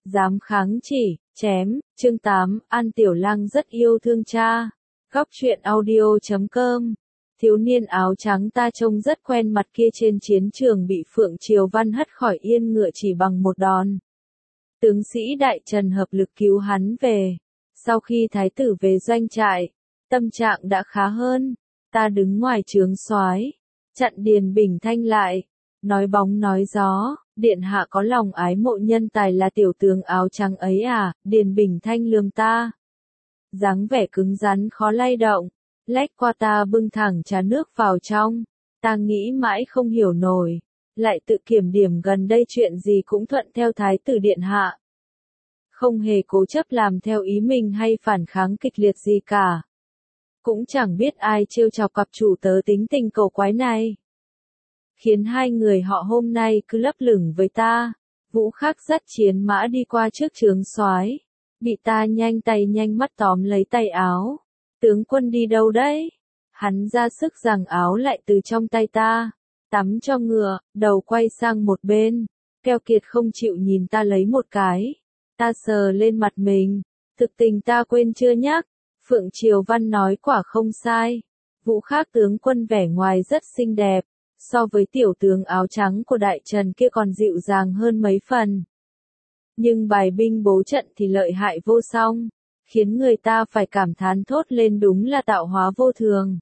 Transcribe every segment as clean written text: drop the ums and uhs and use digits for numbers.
Dám kháng chỉ, chém, chương 8, An Tiểu Lang rất yêu thương cha. Góc truyện audio.com. Thiếu niên áo trắng ta trông rất quen mặt kia trên chiến trường bị Phượng Triều Văn hất khỏi yên ngựa chỉ bằng một đòn. Tướng sĩ Đại Trần hợp lực cứu hắn về. Sau khi thái tử về doanh trại, tâm trạng đã khá hơn. Ta đứng ngoài trướng soái, chặn Điền Bình Thanh lại, nói bóng nói gió, điện hạ có lòng ái mộ nhân tài là tiểu tướng áo trắng ấy à? Điền Bình Thanh lườm ta, dáng vẻ cứng rắn khó lay động, lách qua ta bưng thẳng trà nước vào trong. Ta nghĩ mãi không hiểu nổi, lại tự kiểm điểm gần đây chuyện gì cũng thuận theo thái tử điện hạ, không hề cố chấp làm theo ý mình hay phản kháng kịch liệt gì cả. Cũng chẳng biết ai trêu chọc cặp chủ tớ tính tình cầu quái này, khiến hai người họ hôm nay cứ lấp lửng với ta. Vũ Khắc dắt chiến mã đi qua trước trướng soái, bị ta nhanh tay nhanh mắt tóm lấy tay áo. Tướng quân đi đâu đấy? Hắn ra sức giằng áo lại từ trong tay ta. Tắm cho ngựa, đầu quay sang một bên, keo kiệt không chịu nhìn ta lấy một cái. Ta sờ lên mặt mình, thực tình ta quên chưa nhắc. Phượng Triều Văn nói quả không sai. Vũ Khắc tướng quân vẻ ngoài rất xinh đẹp, so với tiểu tướng áo trắng của Đại Trần kia còn dịu dàng hơn mấy phần. Nhưng bài binh bố trận thì lợi hại vô song, khiến người ta phải cảm thán thốt lên đúng là tạo hóa vô thường.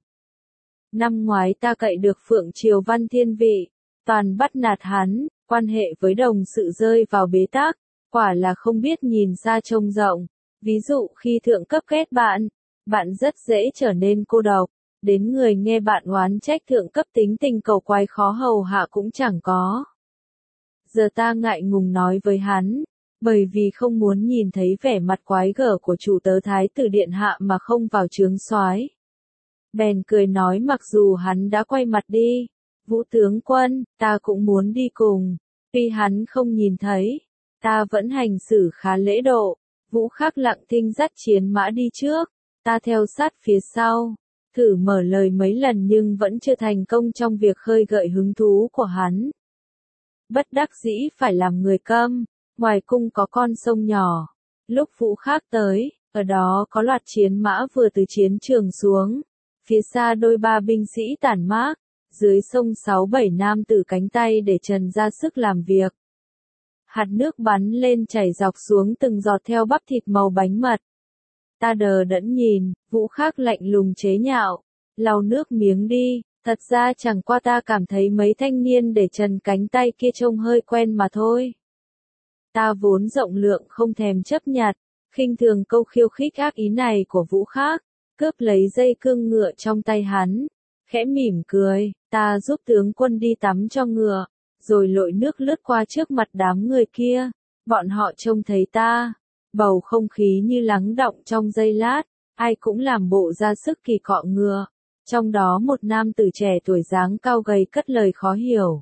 Năm ngoái ta cậy được Phượng Triều Văn thiên vị, toàn bắt nạt hắn, quan hệ với đồng sự rơi vào bế tắc, quả là không biết nhìn xa trông rộng. Ví dụ khi thượng cấp ghét bạn, bạn rất dễ trở nên cô độc, đến người nghe bạn oán trách thượng cấp tính tình cầu quái khó hầu hạ cũng chẳng có. Giờ ta ngại ngùng nói với hắn, bởi vì không muốn nhìn thấy vẻ mặt quái gở của chủ tớ thái tử điện hạ mà không vào trướng soái. Bèn cười nói mặc dù hắn đã quay mặt đi, Vũ tướng quân, ta cũng muốn đi cùng. Tuy hắn không nhìn thấy, ta vẫn hành xử khá lễ độ. Vũ Khắc lặng thinh dắt chiến mã đi trước, ta theo sát phía sau, thử mở lời mấy lần nhưng vẫn chưa thành công trong việc khơi gợi hứng thú của hắn. Bất đắc dĩ phải làm người câm. Ngoài cung có con sông nhỏ. Lúc Vũ Khắc tới, ở đó có loạt chiến mã vừa từ chiến trường xuống. Phía xa đôi ba binh sĩ tản mác, dưới sông 6-7 nam tử cánh tay để trần ra sức làm việc. Hạt nước bắn lên chảy dọc xuống từng giọt theo bắp thịt màu bánh mật. Ta đờ đẫn nhìn, Vũ Khắc lạnh lùng chế nhạo, lau nước miếng đi. Thật ra chẳng qua ta cảm thấy mấy thanh niên để trần cánh tay kia trông hơi quen mà thôi. Ta vốn rộng lượng không thèm chấp nhặt, khinh thường câu khiêu khích ác ý này của Vũ Khắc, cướp lấy dây cương ngựa trong tay hắn, khẽ mỉm cười, ta giúp tướng quân đi tắm cho ngựa, rồi lội nước lướt qua trước mặt đám người kia. Bọn họ trông thấy ta, bầu không khí như lắng đọng trong giây lát, ai cũng làm bộ ra sức kỳ cọ ngựa. Trong đó một nam tử trẻ tuổi dáng cao gầy cất lời khó hiểu.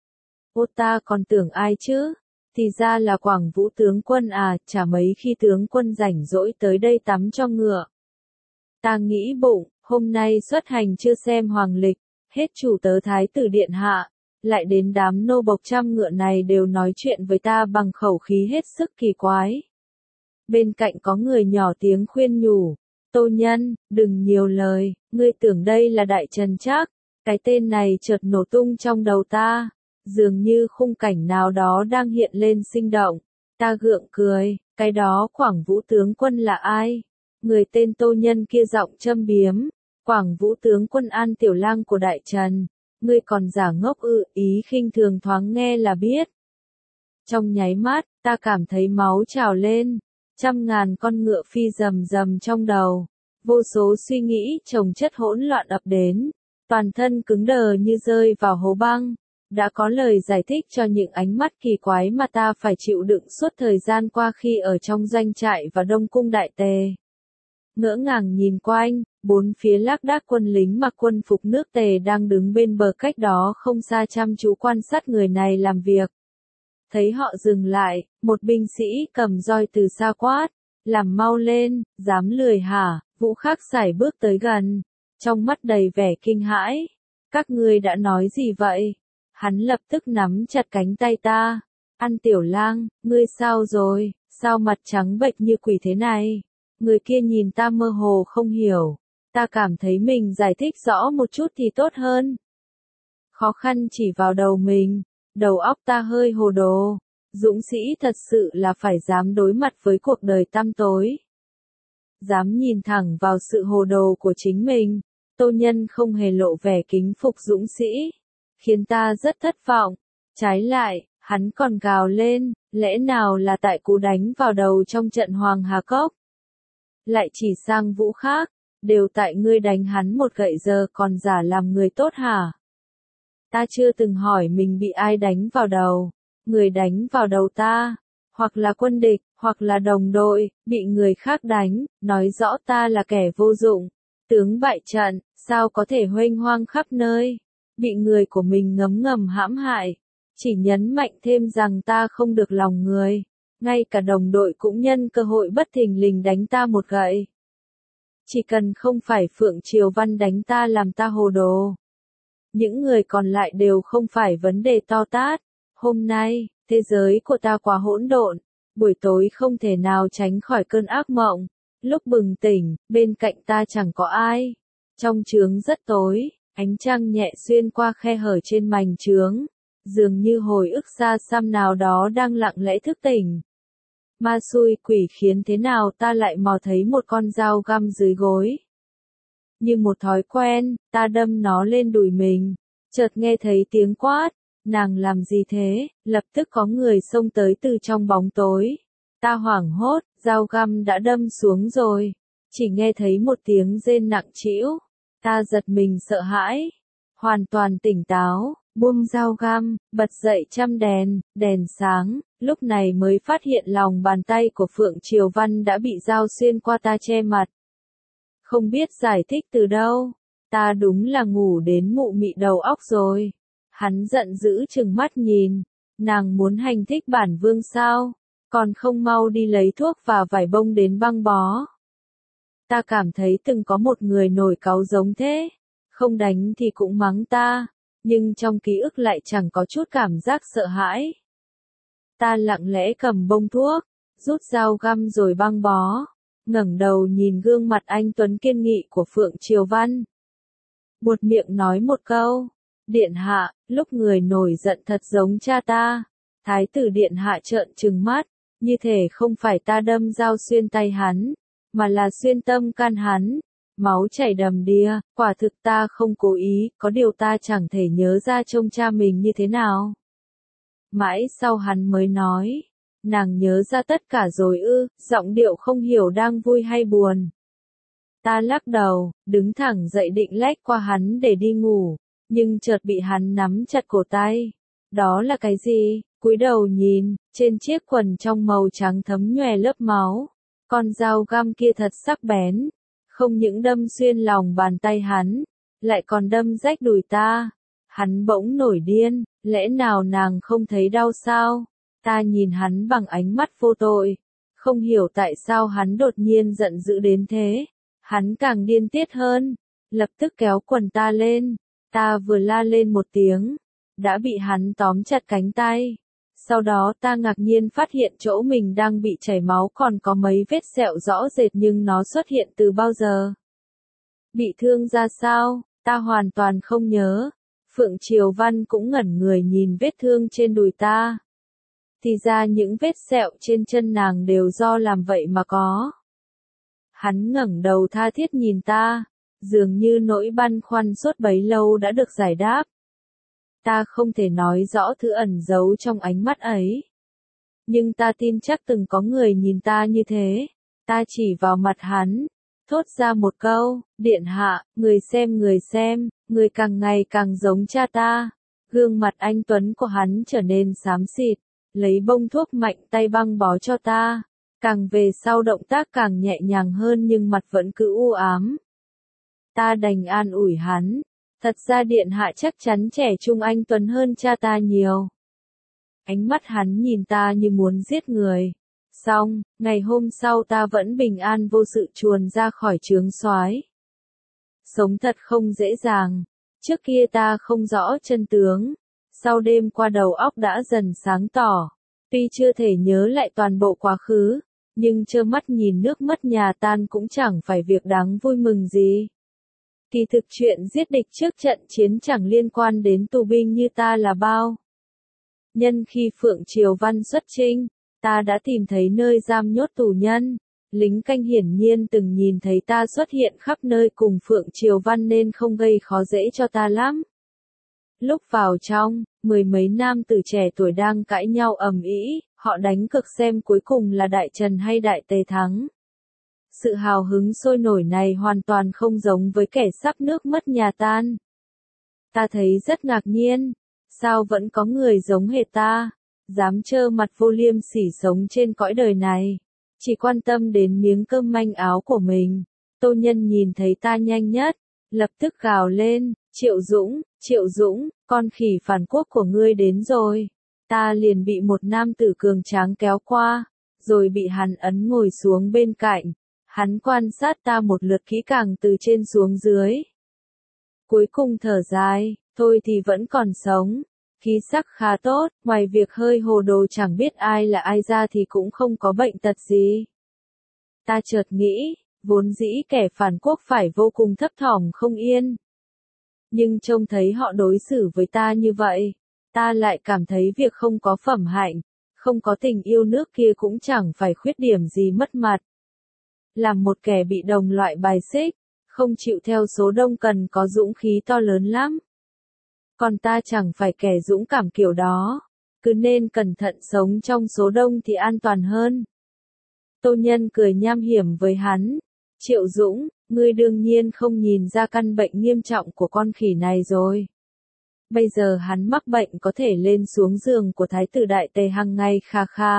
Ô ta còn tưởng ai chứ? Thì ra là Quảng Vũ tướng quân à, chả mấy khi tướng quân rảnh rỗi tới đây tắm cho ngựa. Ta nghĩ bụng, hôm nay xuất hành chưa xem hoàng lịch, hết chủ tớ thái tử điện hạ, lại đến đám nô bộc trăm ngựa này đều nói chuyện với ta bằng khẩu khí hết sức kỳ quái. Bên cạnh có người nhỏ tiếng khuyên nhủ, Tô Nhân, đừng nhiều lời, ngươi tưởng đây là Đại Trần chắc. Cái tên này chợt nổ tung trong đầu ta, dường như khung cảnh nào đó đang hiện lên sinh động. Ta gượng cười, cái đó Quảng Vũ tướng quân là ai? Người tên Tô Nhân kia giọng châm biếm, Quảng Vũ tướng quân An Tiểu Lang của Đại Trần, ngươi còn giả ngốc ư? Ý khinh thường thoáng nghe là biết. Trong nháy mắt, ta cảm thấy máu trào lên, trăm ngàn con ngựa phi rầm rầm trong đầu, vô số suy nghĩ chồng chất hỗn loạn ập đến, toàn thân cứng đờ như rơi vào hố băng. Đã có lời giải thích cho những ánh mắt kỳ quái mà ta phải chịu đựng suốt thời gian qua khi ở trong doanh trại và Đông Cung Đại Tề. Ngỡ ngàng nhìn quanh, bốn phía lác đác quân lính mặc quân phục nước Tề đang đứng bên bờ cách đó không xa chăm chú quan sát người này làm việc. Thấy họ dừng lại, một binh sĩ cầm roi từ xa quát, làm mau lên, dám lười hả? Vũ Khắc sải bước tới gần, trong mắt đầy vẻ kinh hãi. Các ngươi đã nói gì vậy? Hắn lập tức nắm chặt cánh tay ta. An Tiểu Lang, ngươi sao rồi? sao mặt trắng bệch như quỷ thế này? Người kia nhìn ta mơ hồ không hiểu. Ta cảm thấy mình giải thích rõ một chút thì tốt hơn. Khó khăn chỉ vào đầu mình, đầu óc ta hơi hồ đồ. Dũng sĩ thật sự là phải dám đối mặt với cuộc đời tăm tối. Dám nhìn thẳng vào sự hồ đồ của chính mình. Tô Nhân không hề lộ vẻ kính phục dũng sĩ, khiến ta rất thất vọng. Trái lại, hắn còn gào lên, lẽ nào là tại cú đánh vào đầu trong trận Hoàng Hà Cốc? Lại chỉ sang Vũ khác, đều tại ngươi đánh hắn một gậy giờ còn giả làm người tốt hả? Ta chưa từng hỏi mình bị ai đánh vào đầu, người đánh vào đầu ta, hoặc là quân địch, hoặc là đồng đội, bị người khác đánh, nói rõ ta là kẻ vô dụng. Tướng bại trận, sao có thể huênh hoang khắp nơi, bị người của mình ngấm ngầm hãm hại, chỉ nhấn mạnh thêm rằng ta không được lòng người, ngay cả đồng đội cũng nhân cơ hội bất thình lình đánh ta một gậy. Chỉ cần không phải Phượng Triều Văn đánh ta làm ta hồ đồ. Những người còn lại đều không phải vấn đề to tát. Hôm nay, thế giới của ta quá hỗn độn, buổi tối không thể nào tránh khỏi cơn ác mộng. Lúc bừng tỉnh, bên cạnh ta chẳng có ai. Trong trướng rất tối, ánh trăng nhẹ xuyên qua khe hở trên mành trướng, dường như hồi ức xa xăm nào đó đang lặng lẽ thức tỉnh. Ma xui quỷ khiến thế nào ta lại mò thấy một con dao găm dưới gối. Như một thói quen, ta đâm nó lên đùi mình, chợt nghe thấy tiếng quát, nàng làm gì thế, lập tức có người xông tới từ trong bóng tối. Ta hoảng hốt, dao găm đã đâm xuống rồi, chỉ nghe thấy một tiếng rên nặng trĩu, ta giật mình sợ hãi, hoàn toàn tỉnh táo, buông dao găm, bật dậy chăm đèn, đèn sáng, lúc này mới phát hiện lòng bàn tay của Phượng Triều Văn đã bị dao xuyên qua ta che mặt. Không biết giải thích từ đâu, ta đúng là ngủ đến mụ mị đầu óc rồi. Hắn giận dữ trừng mắt nhìn, nàng muốn hành thích bản vương sao, còn không mau đi lấy thuốc và vải bông đến băng bó. Ta cảm thấy từng có một người nổi cáu giống thế, không đánh thì cũng mắng ta, nhưng trong ký ức lại chẳng có chút cảm giác sợ hãi. Ta lặng lẽ cầm bông thuốc, rút dao găm rồi băng bó, ngẩng đầu nhìn gương mặt anh tuấn kiên nghị của Phượng Triều Văn. Buột miệng nói một câu, điện hạ, lúc người nổi giận thật giống cha ta. Thái tử điện hạ trợn trừng mắt, như thể không phải ta đâm dao xuyên tay hắn, mà là xuyên tâm can hắn. Máu chảy đầm đìa, quả thực ta không cố ý, có điều ta chẳng thể nhớ ra trông cha mình như thế nào. Mãi sau hắn mới nói, nàng nhớ ra tất cả rồi ư, giọng điệu không hiểu đang vui hay buồn. Ta lắc đầu, đứng thẳng dậy định lách qua hắn để đi ngủ, nhưng chợt bị hắn nắm chặt cổ tay. Đó là cái gì? Cúi đầu nhìn, trên chiếc quần trong màu trắng thấm nhòe lớp máu. Con dao găm kia thật sắc bén, không những đâm xuyên lòng bàn tay hắn, lại còn đâm rách đùi ta. Hắn bỗng nổi điên, lẽ nào nàng không thấy đau sao? Ta nhìn hắn bằng ánh mắt vô tội, không hiểu tại sao hắn đột nhiên giận dữ đến thế. Hắn càng điên tiết hơn, lập tức kéo quần ta lên, ta vừa la lên một tiếng, đã bị hắn tóm chặt cánh tay. Sau đó ta ngạc nhiên phát hiện chỗ mình đang bị chảy máu còn có mấy vết sẹo rõ rệt nhưng nó xuất hiện từ bao giờ. Bị thương ra sao, ta hoàn toàn không nhớ. Phượng Triều Văn cũng ngẩn người nhìn vết thương trên đùi ta. Thì ra những vết sẹo trên chân nàng đều do làm vậy mà có. Hắn ngẩng đầu tha thiết nhìn ta, dường như nỗi băn khoăn suốt bấy lâu đã được giải đáp. Ta không thể nói rõ thứ ẩn giấu trong ánh mắt ấy. Nhưng ta tin chắc từng có người nhìn ta như thế. Ta chỉ vào mặt hắn, thốt ra một câu, điện hạ, người xem, người càng ngày càng giống cha ta. Gương mặt anh tuấn của hắn trở nên xám xịt, lấy bông thuốc mạnh tay băng bó cho ta. Càng về sau động tác càng nhẹ nhàng hơn nhưng mặt vẫn cứ u ám. Ta đành an ủi hắn. Thật ra điện hạ chắc chắn trẻ trung anh tuấn hơn cha ta nhiều. Ánh mắt hắn nhìn ta như muốn giết người. Xong, ngày hôm sau ta vẫn bình an vô sự chuồn ra khỏi trướng soái. Sống thật không dễ dàng. Trước kia ta không rõ chân tướng. Sau đêm qua đầu óc đã dần sáng tỏ. Tuy chưa thể nhớ lại toàn bộ quá khứ, nhưng trơ mắt nhìn nước mất nhà tan cũng chẳng phải việc đáng vui mừng gì. Kỳ thực chuyện giết địch trước trận chiến chẳng liên quan đến tù binh như ta là bao. Nhân khi Phượng Triều Văn xuất chinh, ta đã tìm thấy nơi giam nhốt tù nhân. Lính canh hiển nhiên từng nhìn thấy ta xuất hiện khắp nơi cùng Phượng Triều Văn nên không gây khó dễ cho ta lắm. Lúc vào trong, mười mấy nam tử trẻ tuổi đang cãi nhau ầm ĩ, họ đánh cược xem cuối cùng là Đại Trần hay Đại Tề thắng. Sự hào hứng sôi nổi này hoàn toàn không giống với kẻ sắp nước mất nhà tan. Ta thấy rất ngạc nhiên, sao vẫn có người giống hệt ta, dám trơ mặt vô liêm sỉ sống trên cõi đời này, chỉ quan tâm đến miếng cơm manh áo của mình. Tô Nhân nhìn thấy ta nhanh nhất, lập tức gào lên, Triệu Dũng, con khỉ phản quốc của ngươi đến rồi. Ta liền bị một nam tử cường tráng kéo qua, rồi bị hắn ấn ngồi xuống bên cạnh. Hắn quan sát ta một lượt kỹ càng từ trên xuống dưới. Cuối cùng thở dài, thôi thì vẫn còn sống. Khí sắc khá tốt, ngoài việc hơi hồ đồ chẳng biết ai là ai ra thì cũng không có bệnh tật gì. Ta chợt nghĩ, vốn dĩ kẻ phản quốc phải vô cùng thấp thỏm không yên. Nhưng trông thấy họ đối xử với ta như vậy, ta lại cảm thấy việc không có phẩm hạnh, không có tình yêu nước kia cũng chẳng phải khuyết điểm gì mất mặt. Làm một kẻ bị đồng loại bài xích, không chịu theo số đông cần có dũng khí to lớn lắm. Còn ta chẳng phải kẻ dũng cảm kiểu đó, cứ nên cẩn thận sống trong số đông thì an toàn hơn. Tô Nhân cười nham hiểm với hắn, Triệu Dũng, ngươi đương nhiên không nhìn ra căn bệnh nghiêm trọng của con khỉ này rồi. Bây giờ hắn mắc bệnh có thể lên xuống giường của Thái tử Đại Tề hàng ngày kha kha.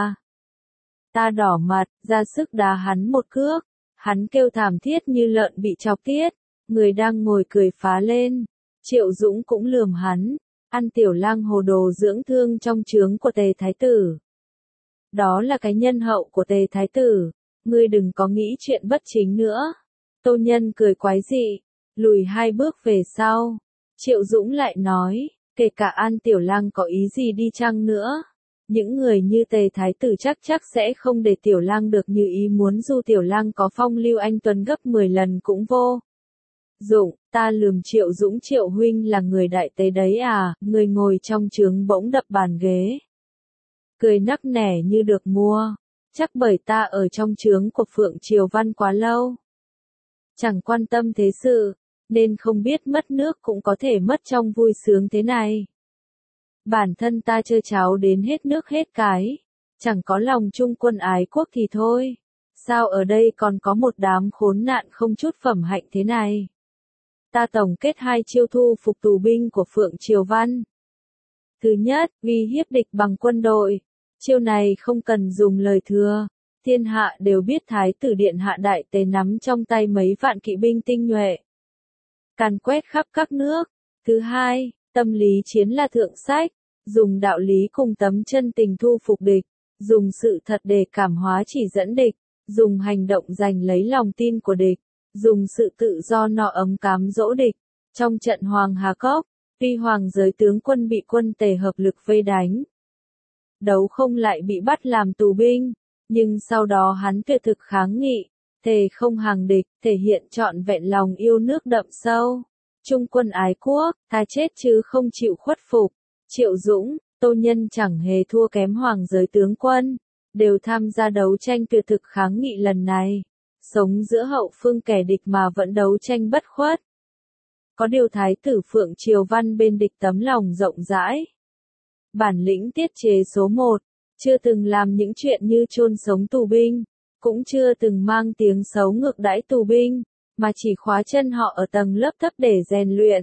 Ta đỏ mặt, ra sức đá hắn một cước, hắn kêu thảm thiết như lợn bị chọc tiết, người đang ngồi cười phá lên. Triệu Dũng cũng lườm hắn, ăn tiểu lang hồ đồ dưỡng thương trong trướng của Tề Thái tử. Đó là cái nhân hậu của Tề Thái tử, ngươi đừng có nghĩ chuyện bất chính nữa. Tô Nhân cười quái dị, lùi 2 bước về sau. Triệu Dũng lại nói, kể cả An Tiểu Lang có ý gì đi chăng nữa, những người như Tề Thái tử chắc sẽ không để Tiểu Lang được như ý muốn, dù Tiểu Lang có phong lưu anh tuấn gấp 10 lần cũng vô dụng. Ta lườm Triệu Dũng, Triệu huynh là người Đại Tề đấy à? Người ngồi trong trướng bỗng đập bàn ghế, cười nắc nẻ như được mua. Chắc bởi ta ở trong trướng của Phượng Triều Văn quá lâu, chẳng quan tâm thế sự, nên không biết mất nước cũng có thể mất trong vui sướng thế này. Bản thân ta chơi cháo đến hết nước hết cái, chẳng có lòng trung quân ái quốc thì thôi, sao ở đây còn có một đám khốn nạn không chút phẩm hạnh thế này. Ta tổng kết 2 chiêu thu phục tù binh của Phượng Triều Văn. Thứ nhất, uy hiếp địch bằng quân đội. Chiêu này không cần dùng lời thừa, thiên hạ đều biết Thái tử Điện Hạ Đại Tề nắm trong tay mấy vạn kỵ binh tinh nhuệ, càn quét khắp các nước. Thứ hai, tâm lý chiến là thượng sách, dùng đạo lý cùng tấm chân tình thu phục địch, dùng sự thật để cảm hóa chỉ dẫn địch, dùng hành động giành lấy lòng tin của địch, dùng sự tự do nọ ấm cám dỗ địch. Trong trận Hoàng Hà Cốc, tuy hoàng giới tướng quân bị quân Tề hợp lực vây đánh, đấu không lại bị bắt làm tù binh, nhưng sau đó hắn tuyệt thực kháng nghị, thề không hàng địch, thể hiện trọn vẹn lòng yêu nước đậm sâu, trung quân ái quốc, thà chết chứ không chịu khuất phục. Triệu Dũng, Tô Nhân chẳng hề thua kém hoàng giới tướng quân, đều tham gia đấu tranh tuyệt thực kháng nghị lần này, sống giữa hậu phương kẻ địch mà vẫn đấu tranh bất khuất. Có điều Thái tử Phượng Triều Văn bên địch tấm lòng rộng rãi, bản lĩnh tiết chế số 1, chưa từng làm những chuyện như chôn sống tù binh, cũng chưa từng mang tiếng xấu ngược đãi tù binh, mà chỉ khóa chân họ ở tầng lớp thấp để rèn luyện.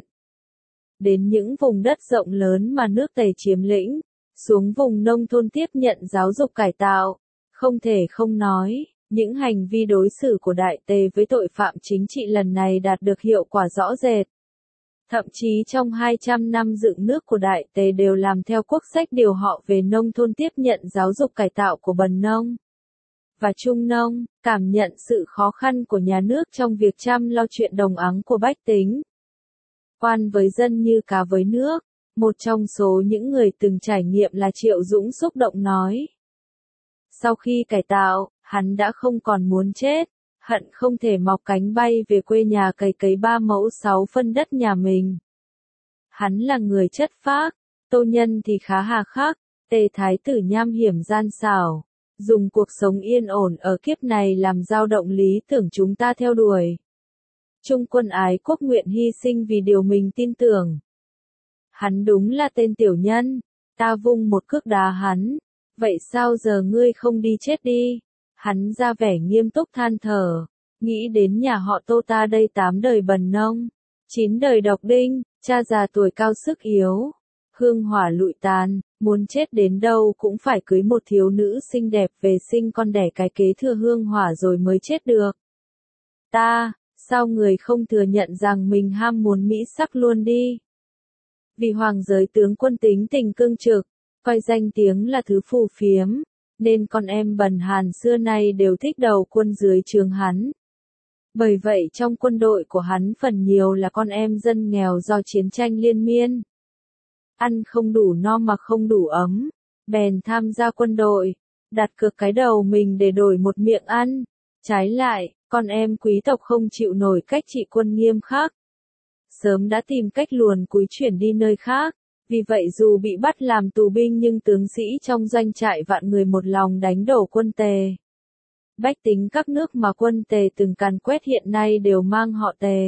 Đến những vùng đất rộng lớn mà nước Tề chiếm lĩnh, xuống vùng nông thôn tiếp nhận giáo dục cải tạo, không thể không nói, những hành vi đối xử của Đại Tề với tội phạm chính trị lần này đạt được hiệu quả rõ rệt. Thậm chí trong 200 năm dựng nước của Đại Tề đều làm theo quốc sách điều họ về nông thôn tiếp nhận giáo dục cải tạo của bần nông và trung nông, cảm nhận sự khó khăn của nhà nước trong việc chăm lo chuyện đồng áng của bách tính. Quan với dân như cá với nước, một trong số những người từng trải nghiệm là Triệu Dũng xúc động nói, Sau khi cải tạo, hắn đã không còn muốn chết, hận không thể mọc cánh bay về quê nhà cày cấy 3 mẫu 6 phân đất nhà mình. Hắn là người chất phác, Tô Nhân thì khá hà khắc, Tề Thái tử nham hiểm gian xảo, dùng cuộc sống yên ổn ở kiếp này làm dao động lý tưởng chúng ta theo đuổi. Trung quân ái quốc nguyện hy sinh vì điều mình tin tưởng. Hắn đúng là tên tiểu nhân, ta vung một cước đá hắn, vậy sao giờ ngươi không đi chết đi? Hắn ra vẻ nghiêm túc than thở, nghĩ đến nhà họ Tô ta đây 8 đời bần nông, 9 đời độc đinh, cha già tuổi cao sức yếu, hương hỏa lụi tàn, muốn chết đến đâu cũng phải cưới một thiếu nữ xinh đẹp về sinh con đẻ cái kế thừa hương hỏa rồi mới chết được. Sao người không thừa nhận rằng mình ham muốn mỹ sắc luôn đi? Vì hoàng giới tướng quân tính tình cương trực, coi danh tiếng là thứ phù phiếm, nên con em bần hàn xưa nay đều thích đầu quân dưới trướng hắn. Bởi vậy trong quân đội của hắn phần nhiều là con em dân nghèo do chiến tranh liên miên. Ăn không đủ no mặc không đủ ấm, bèn tham gia quân đội, đặt cược cái đầu mình để đổi một miệng ăn. Trái lại, con em quý tộc không chịu nổi cách trị quân nghiêm khắc, sớm đã tìm cách luồn cúi chuyển đi nơi khác. Vì vậy dù bị bắt làm tù binh nhưng tướng sĩ trong doanh trại vạn người một lòng đánh đổ quân Tề. Bách tính các nước mà quân Tề từng càn quét hiện nay đều mang họ Tề.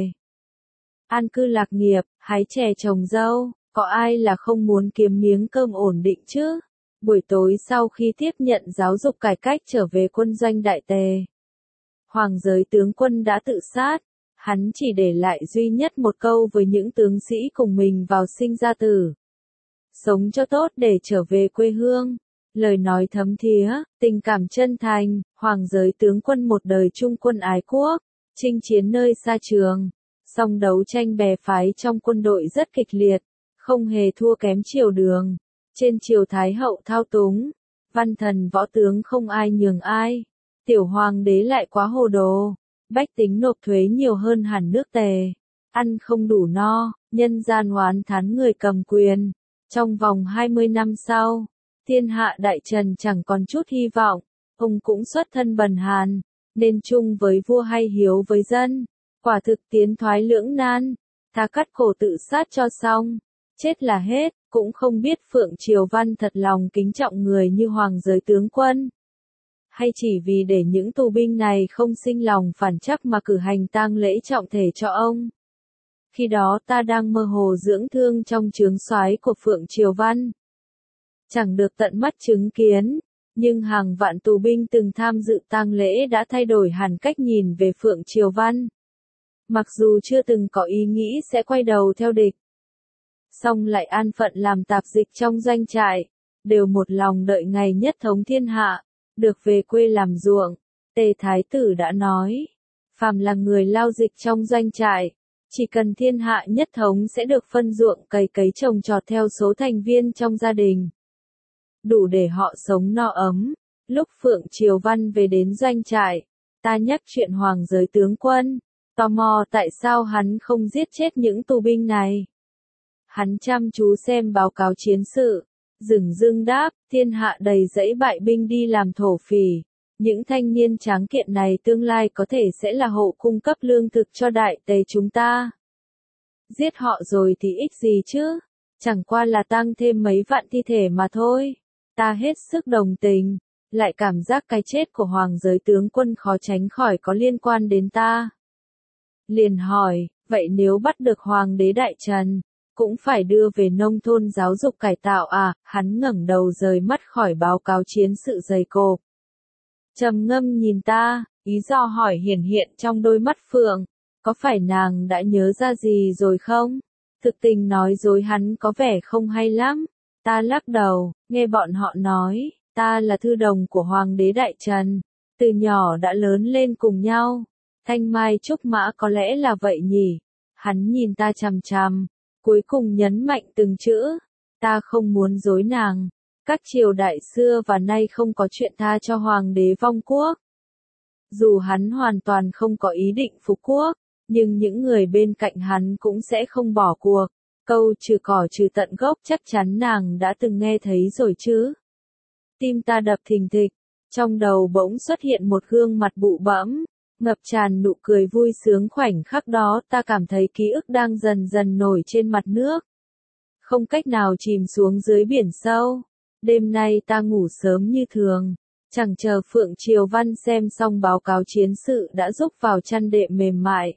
An cư lạc nghiệp, hái chè trồng dâu, có ai là không muốn kiếm miếng cơm ổn định chứ? Buổi tối sau khi tiếp nhận giáo dục cải cách trở về quân doanh Đại Tề, hoàng giới tướng quân đã tự sát. Hắn chỉ để lại duy nhất một câu với những tướng sĩ cùng mình vào sinh ra tử. Sống cho tốt để trở về quê hương. Lời nói thấm thía, tình cảm chân thành, hoàng giới tướng quân một đời trung quân ái quốc, chinh chiến nơi xa trường. Song đấu tranh bè phái trong quân đội rất kịch liệt, không hề thua kém triều Đường. Trên triều Thái hậu thao túng, văn thần võ tướng không ai nhường ai. Tiểu hoàng đế lại quá hồ đồ. Bách tính nộp thuế nhiều hơn hẳn nước Tề, ăn không đủ no, nhân gian oán thán người cầm quyền. Trong vòng 20 năm sau, thiên hạ đại trần chẳng còn chút hy vọng, ông cũng xuất thân bần hàn, nên chung với vua hay hiếu với dân, quả thực tiến thoái lưỡng nan, thà cắt cổ tự sát cho xong, chết là hết, cũng không biết Phượng Triều Văn thật lòng kính trọng người như hoàng giới tướng quân. Hay chỉ vì để những tù binh này không sinh lòng phản chắc mà cử hành tang lễ trọng thể cho ông. Khi đó ta đang mơ hồ dưỡng thương trong trướng soái của Phượng Triều Văn. Chẳng được tận mắt chứng kiến, nhưng hàng vạn tù binh từng tham dự tang lễ đã thay đổi hẳn cách nhìn về Phượng Triều Văn. Mặc dù chưa từng có ý nghĩ sẽ quay đầu theo địch, song lại an phận làm tạp dịch trong doanh trại, đều một lòng đợi ngày nhất thống thiên hạ. Được về quê làm ruộng, Tề Thái tử đã nói, phàm là người lao dịch trong doanh trại, chỉ cần thiên hạ nhất thống sẽ được phân ruộng cày cấy trồng trọt theo số thành viên trong gia đình. Đủ để họ sống no ấm. Lúc Phượng Triều Văn về đến doanh trại, ta nhắc chuyện hoàng giới tướng quân, tò mò tại sao hắn không giết chết những tù binh này. Hắn chăm chú xem báo cáo chiến sự. Dửng dưng đáp, thiên hạ đầy dẫy bại binh đi làm thổ phỉ. Những thanh niên tráng kiện này tương lai có thể sẽ là hộ cung cấp lương thực cho Đại Tề chúng ta. Giết họ rồi thì ích gì chứ? Chẳng qua là tăng thêm mấy vạn thi thể mà thôi. Ta hết sức đồng tình, lại cảm giác cái chết của hoàng giới tướng quân khó tránh khỏi có liên quan đến ta. Liền hỏi, vậy nếu bắt được hoàng đế Đại Trần, cũng phải đưa về nông thôn giáo dục cải tạo à? Hắn ngẩng đầu rời mắt khỏi báo cáo chiến sự dày cộp. Trầm ngâm nhìn ta, ý do hỏi hiển hiện trong đôi mắt Phượng, có phải nàng đã nhớ ra gì rồi không? Thực tình nói dối hắn có vẻ không hay lắm. Ta lắc đầu, nghe bọn họ nói, ta là thư đồng của hoàng đế Đại Trần, từ nhỏ đã lớn lên cùng nhau. Thanh mai trúc mã có lẽ là vậy nhỉ? Hắn nhìn ta chằm chằm, cuối cùng nhấn mạnh từng chữ, ta không muốn dối nàng. Các triều đại xưa và nay không có chuyện tha cho hoàng đế vong quốc. Dù hắn hoàn toàn không có ý định phục quốc, nhưng những người bên cạnh hắn cũng sẽ không bỏ cuộc. Câu trừ cỏ trừ tận gốc chắc chắn nàng đã từng nghe thấy rồi chứ. Tim ta đập thình thịch, Trong đầu bỗng xuất hiện một gương mặt bụ bẫm, ngập tràn nụ cười vui sướng. Khoảnh khắc đó ta cảm thấy ký ức đang dần dần nổi trên mặt nước, không cách nào chìm xuống dưới biển sâu. Đêm nay ta ngủ sớm như thường, chẳng chờ Phượng Triều Văn xem xong báo cáo chiến sự đã rúc vào chăn đệm mềm mại.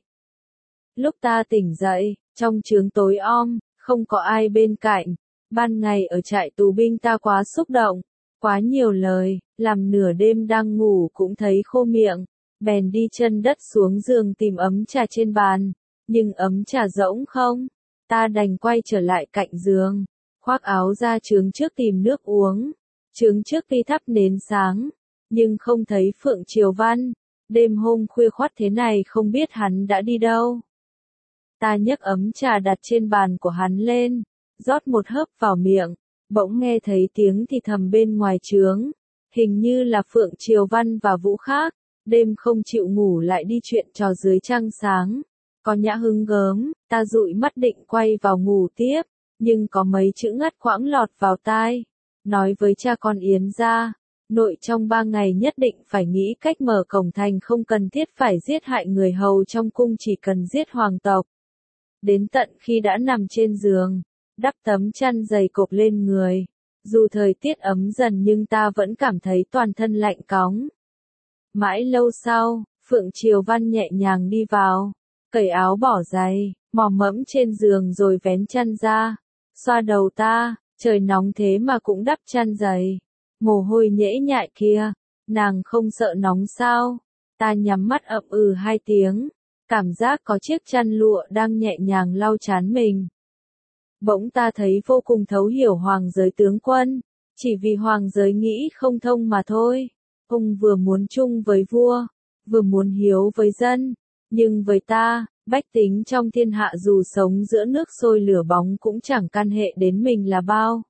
Lúc ta tỉnh dậy, trong trướng tối om, không có ai bên cạnh. Ban ngày ở trại tù binh ta quá xúc động, quá nhiều lời, làm nửa đêm đang ngủ cũng thấy khô miệng, bèn đi chân đất xuống giường tìm ấm trà trên bàn, nhưng ấm trà rỗng không. Ta đành quay trở lại cạnh giường, khoác áo ra trướng trước tìm nước uống. Trướng trước khi thắp nến sáng, nhưng không thấy Phượng Triều Văn. Đêm hôm khuya khoắt thế này không biết hắn đã đi đâu. Ta nhấc ấm trà đặt trên bàn của hắn lên, rót một hớp vào miệng, bỗng nghe thấy tiếng thì thầm bên ngoài trướng. Hình như là Phượng Triều Văn và Vũ Khác, đêm không chịu ngủ lại đi chuyện trò dưới trăng sáng. Có nhã hứng gớm, ta dụi mắt định quay vào ngủ tiếp, nhưng có mấy chữ ngắt quãng lọt vào tai. Nói với cha con Yến gia, nội trong 3 ngày nhất định phải nghĩ cách mở cổng thành, không cần thiết phải giết hại người hầu trong cung, chỉ cần giết hoàng tộc. Đến tận khi đã nằm trên giường, đắp tấm chăn dày cộp lên người. Dù thời tiết ấm dần nhưng ta vẫn cảm thấy toàn thân lạnh cóng. Mãi lâu sau, Phượng Triều Văn nhẹ nhàng đi vào, cởi áo bỏ giày, mò mẫm trên giường rồi vén chăn ra, xoa đầu ta. Trời nóng thế mà cũng đắp chăn dày. Mồ hôi nhễ nhại kia, nàng không sợ nóng sao? Ta nhắm mắt ậm ừ 2 tiếng, cảm giác có chiếc chăn lụa đang nhẹ nhàng lau trán mình. Bỗng ta thấy vô cùng thấu hiểu hoàng giới tướng quân, chỉ vì hoàng giới nghĩ không thông mà thôi. Ông vừa muốn chung với vua, vừa muốn hiếu với dân, nhưng với ta, bách tính trong thiên hạ dù sống giữa nước sôi lửa bóng cũng chẳng can hệ đến mình là bao.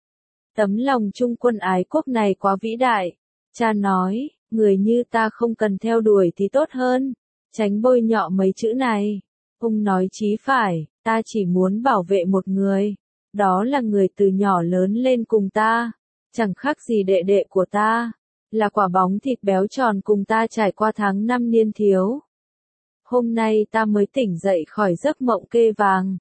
Tấm lòng trung quân ái quốc này quá vĩ đại. Cha nói, người như ta không cần theo đuổi thì tốt hơn, tránh bôi nhọ mấy chữ này. Ông nói chí phải, ta chỉ muốn bảo vệ một người, đó là người từ nhỏ lớn lên cùng ta, chẳng khác gì đệ đệ của ta, là quả bóng thịt béo tròn cùng ta trải qua tháng năm niên thiếu. Hôm nay ta mới tỉnh dậy khỏi giấc mộng kê vàng.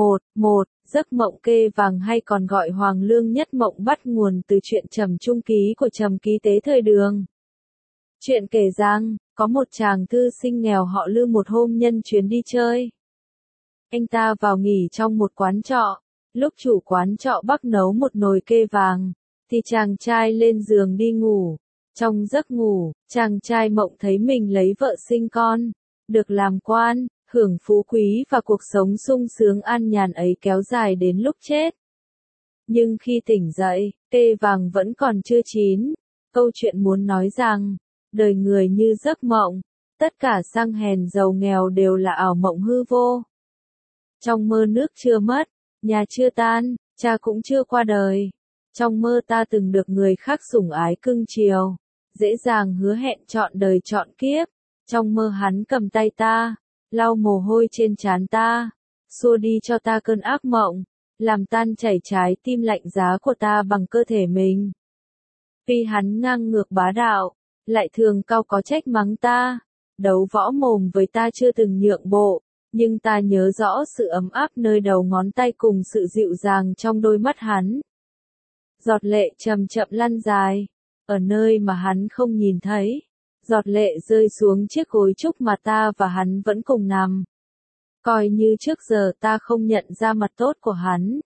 Giấc mộng kê vàng hay còn gọi Hoàng Lương Nhất Mộng bắt nguồn từ truyện Trầm Trung Ký của Trầm Ký Tế thời Đường. Chuyện kể rằng, có một chàng thư sinh nghèo họ Lư một hôm nhân chuyến đi chơi. Anh ta vào nghỉ trong một quán trọ, lúc chủ quán trọ bắc nấu một nồi kê vàng, thì chàng trai lên giường đi ngủ. Trong giấc ngủ, chàng trai mộng thấy mình lấy vợ sinh con, được làm quan, hưởng phú quý và cuộc sống sung sướng an nhàn ấy kéo dài đến lúc chết. Nhưng khi tỉnh dậy, kê vàng vẫn còn chưa chín. Câu chuyện muốn nói rằng, đời người như giấc mộng, tất cả sang hèn giàu nghèo đều là ảo mộng hư vô. Trong mơ nước chưa mất, nhà chưa tan, cha cũng chưa qua đời. Trong mơ ta từng được người khác sủng ái cưng chiều, dễ dàng hứa hẹn trọn đời trọn kiếp. Trong mơ hắn cầm tay ta, lau mồ hôi trên trán ta, xua đi cho ta cơn ác mộng, làm tan chảy trái tim lạnh giá của ta bằng cơ thể mình. Vì hắn ngang ngược bá đạo, lại thường cau có trách mắng ta, đấu võ mồm với ta chưa từng nhượng bộ, nhưng ta nhớ rõ sự ấm áp nơi đầu ngón tay cùng sự dịu dàng trong đôi mắt hắn. Giọt lệ chậm chậm lăn dài, ở nơi mà hắn không nhìn thấy. Giọt lệ rơi xuống chiếc gối trúc mà ta và hắn vẫn cùng nằm. Coi như trước giờ ta không nhận ra mặt tốt của hắn.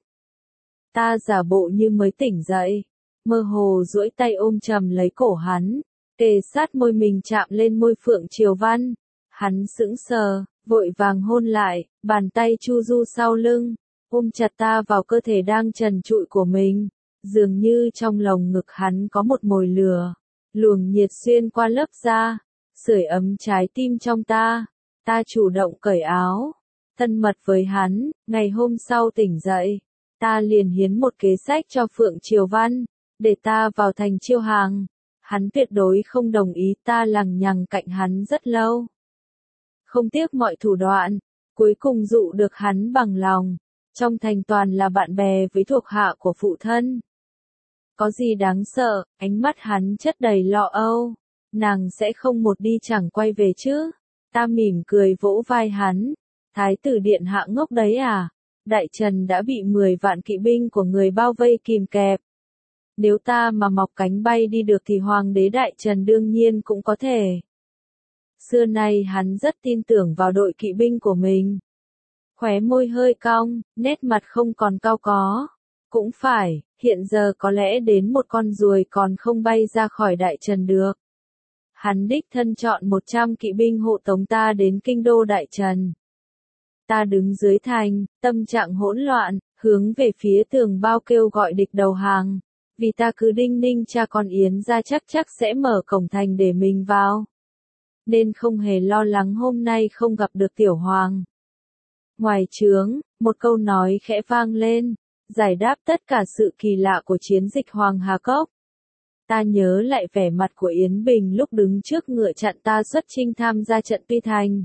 Ta giả bộ như mới tỉnh dậy, mơ hồ duỗi tay ôm chầm lấy cổ hắn, kề sát môi mình chạm lên môi Phượng Triều Văn. Hắn sững sờ, vội vàng hôn lại, bàn tay chu du sau lưng, ôm chặt ta vào cơ thể đang trần trụi của mình. Dường như trong lồng ngực hắn có một mồi lửa. Luồng nhiệt xuyên qua lớp da, sưởi ấm trái tim trong ta. Ta chủ động cởi áo, thân mật với hắn. Ngày hôm sau tỉnh dậy, ta liền hiến một kế sách cho Phượng Triều Văn, để ta vào thành chiêu hàng. Hắn tuyệt đối không đồng ý, ta lằng nhằng cạnh hắn rất lâu. Không tiếc mọi thủ đoạn, cuối cùng dụ được hắn bằng lòng. Trong thành toàn là bạn bè với thuộc hạ của phụ thân. Có gì đáng sợ, ánh mắt hắn chất đầy lo âu. Nàng sẽ không một đi chẳng quay về chứ. Ta mỉm cười vỗ vai hắn. Thái tử điện hạ ngốc đấy à? Đại Trần đã bị 10 vạn kỵ binh của người bao vây kìm kẹp. Nếu ta mà mọc cánh bay đi được thì Hoàng đế Đại Trần đương nhiên cũng có thể. Xưa nay hắn rất tin tưởng vào đội kỵ binh của mình. Khóe môi hơi cong, nét mặt không còn cau có. Cũng phải, hiện giờ có lẽ đến một con ruồi còn không bay ra khỏi Đại Trần được. Hắn đích thân chọn 100 kỵ binh hộ tống ta đến kinh đô Đại Trần. Ta đứng dưới thành, tâm trạng hỗn loạn, hướng về phía tường bao kêu gọi địch đầu hàng. Vì ta cứ đinh ninh cha con Yến ra chắc sẽ mở cổng thành để mình vào. Nên không hề lo lắng hôm nay không gặp được tiểu hoàng. Ngoài trướng, một câu nói khẽ vang lên, giải đáp tất cả sự kỳ lạ của chiến dịch Hoàng Hà Cốc. Ta nhớ lại vẻ mặt của Yến Bình lúc đứng trước ngựa chặn ta xuất chinh tham gia trận Tuy Thành.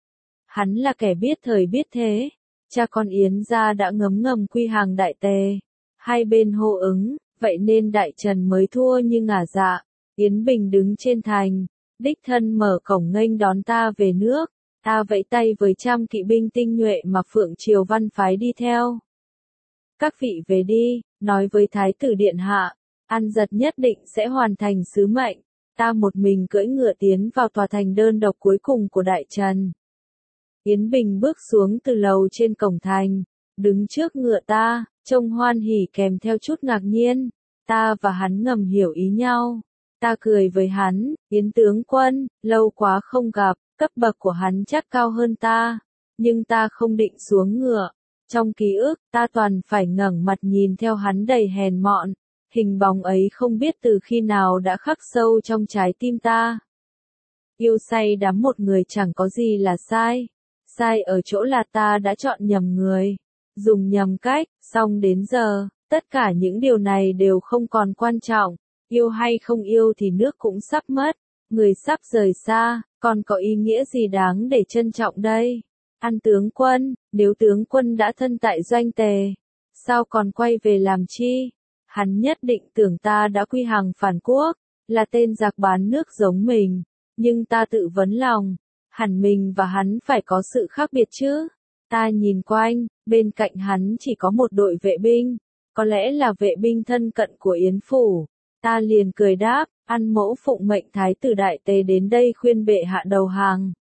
Hắn là kẻ biết thời biết thế, cha con Yến gia đã ngấm ngầm quy hàng Đại Tề. Hai bên hô ứng, vậy nên Đại Trần mới thua như ngả dạ. Yến Bình đứng trên thành, đích thân mở cổng nghênh đón ta về nước. Ta vẫy tay với trăm kỵ binh tinh nhuệ mà Phượng Triều Văn phái đi theo. Các vị về đi, nói với Thái tử điện hạ, An Giật nhất định sẽ hoàn thành sứ mệnh. Ta một mình cưỡi ngựa tiến vào tòa thành đơn độc cuối cùng của Đại Trần. Yến Bình bước xuống từ lầu trên cổng thành, đứng trước ngựa ta, trông hoan hỉ kèm theo chút ngạc nhiên. Ta và hắn ngầm hiểu ý nhau. Ta cười với hắn, Yến tướng quân, lâu quá không gặp, cấp bậc của hắn chắc cao hơn ta. Nhưng ta không định xuống ngựa. Trong ký ức, ta toàn phải ngẩng mặt nhìn theo hắn đầy hèn mọn. Hình bóng ấy không biết từ khi nào đã khắc sâu trong trái tim ta. Yêu say đắm một người chẳng có gì là sai. Sai ở chỗ là ta đã chọn nhầm người, dùng nhầm cách, xong đến giờ, tất cả những điều này đều không còn quan trọng. Yêu hay không yêu thì nước cũng sắp mất, người sắp rời xa, còn có ý nghĩa gì đáng để trân trọng đây? An tướng quân, nếu tướng quân đã thân tại doanh Tề, sao còn quay về làm chi? Hắn nhất định tưởng ta đã quy hàng phản quốc, là tên giặc bán nước giống mình, nhưng ta tự vấn lòng, hẳn mình và hắn phải có sự khác biệt chứ. Ta nhìn quanh, bên cạnh hắn chỉ có một đội vệ binh, có lẽ là vệ binh thân cận của Yến Phủ. Ta liền cười đáp, An mẫu phụng mệnh Thái tử Đại Tề đến đây khuyên bệ hạ đầu hàng.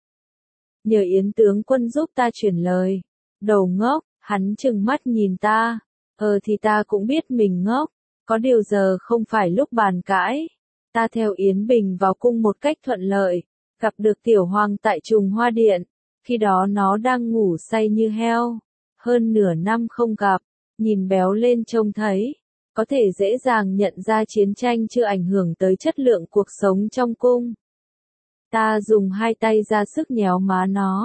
Nhờ Yến tướng quân giúp ta chuyển lời. Đầu ngốc, hắn trừng mắt nhìn ta. Thì ta cũng biết mình ngốc, có điều giờ không phải lúc bàn cãi. Ta theo Yến Bình vào cung một cách thuận lợi, gặp được tiểu hoàng tại Trùng Hoa Điện. Khi đó nó đang ngủ say như heo. Hơn nửa năm không gặp, nhìn béo lên trông thấy. Có thể dễ dàng nhận ra chiến tranh chưa ảnh hưởng tới chất lượng cuộc sống trong cung. Ta dùng hai tay ra sức nhéo má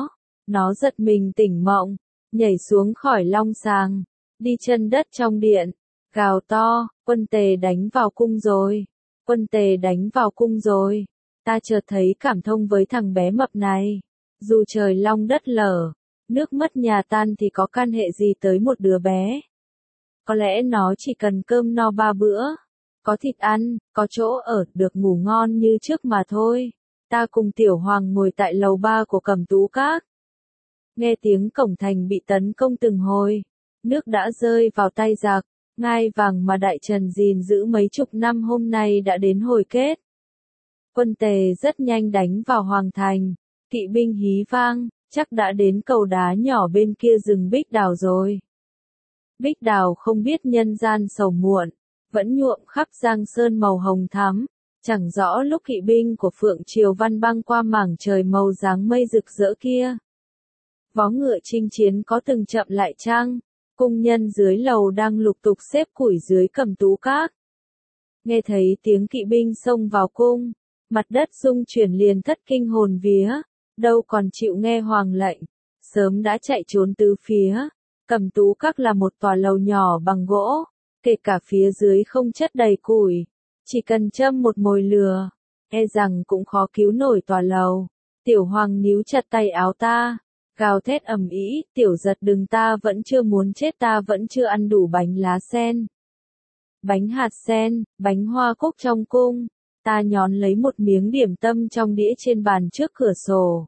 nó giật mình tỉnh mộng, nhảy xuống khỏi long sàng, đi chân đất trong điện, gào to, quân Tề đánh vào cung rồi, quân Tề đánh vào cung rồi. Ta chợt thấy cảm thông với thằng bé mập này, dù trời long đất lở, nước mất nhà tan thì có can hệ gì tới một đứa bé. Có lẽ nó chỉ cần cơm no 3 bữa, có thịt ăn, có chỗ ở, được ngủ ngon như trước mà thôi. Ta cùng tiểu hoàng ngồi tại lầu 3 của Cẩm Tú Các. Nghe tiếng cổng thành bị tấn công từng hồi, nước đã rơi vào tay giặc, ngai vàng mà Đại Trần gìn giữ mấy chục năm hôm nay đã đến hồi kết. Quân Tề rất nhanh đánh vào hoàng thành, kỵ binh hí vang, chắc đã đến cầu đá nhỏ bên kia rừng Bích Đào rồi. Bích Đào không biết nhân gian sầu muộn, vẫn nhuộm khắp giang sơn màu hồng thắm, chẳng rõ lúc kỵ binh của Phượng Triều Văn băng qua mảng trời màu dáng mây rực rỡ kia. Vó ngựa chinh chiến có từng chậm lại chăng? Cung nhân dưới lầu đang lục tục xếp củi dưới Cẩm Tú Các. Nghe thấy tiếng kỵ binh xông vào cung, mặt đất rung chuyển liền thất kinh hồn vía, đâu còn chịu nghe hoàng lệnh, sớm đã chạy trốn tứ phía. Cẩm Tú Các là một tòa lầu nhỏ bằng gỗ, kể cả phía dưới không chất đầy củi, chỉ cần châm một mồi lửa, e rằng cũng khó cứu nổi tòa lầu. Tiểu hoàng níu chặt tay áo ta, gào thét ầm ĩ, tiểu giật đừng, ta vẫn chưa muốn chết, ta vẫn chưa ăn đủ bánh lá sen. bánh hạt sen, bánh hoa cúc trong cung. Ta nhón lấy một miếng điểm tâm trong đĩa trên bàn trước cửa sổ.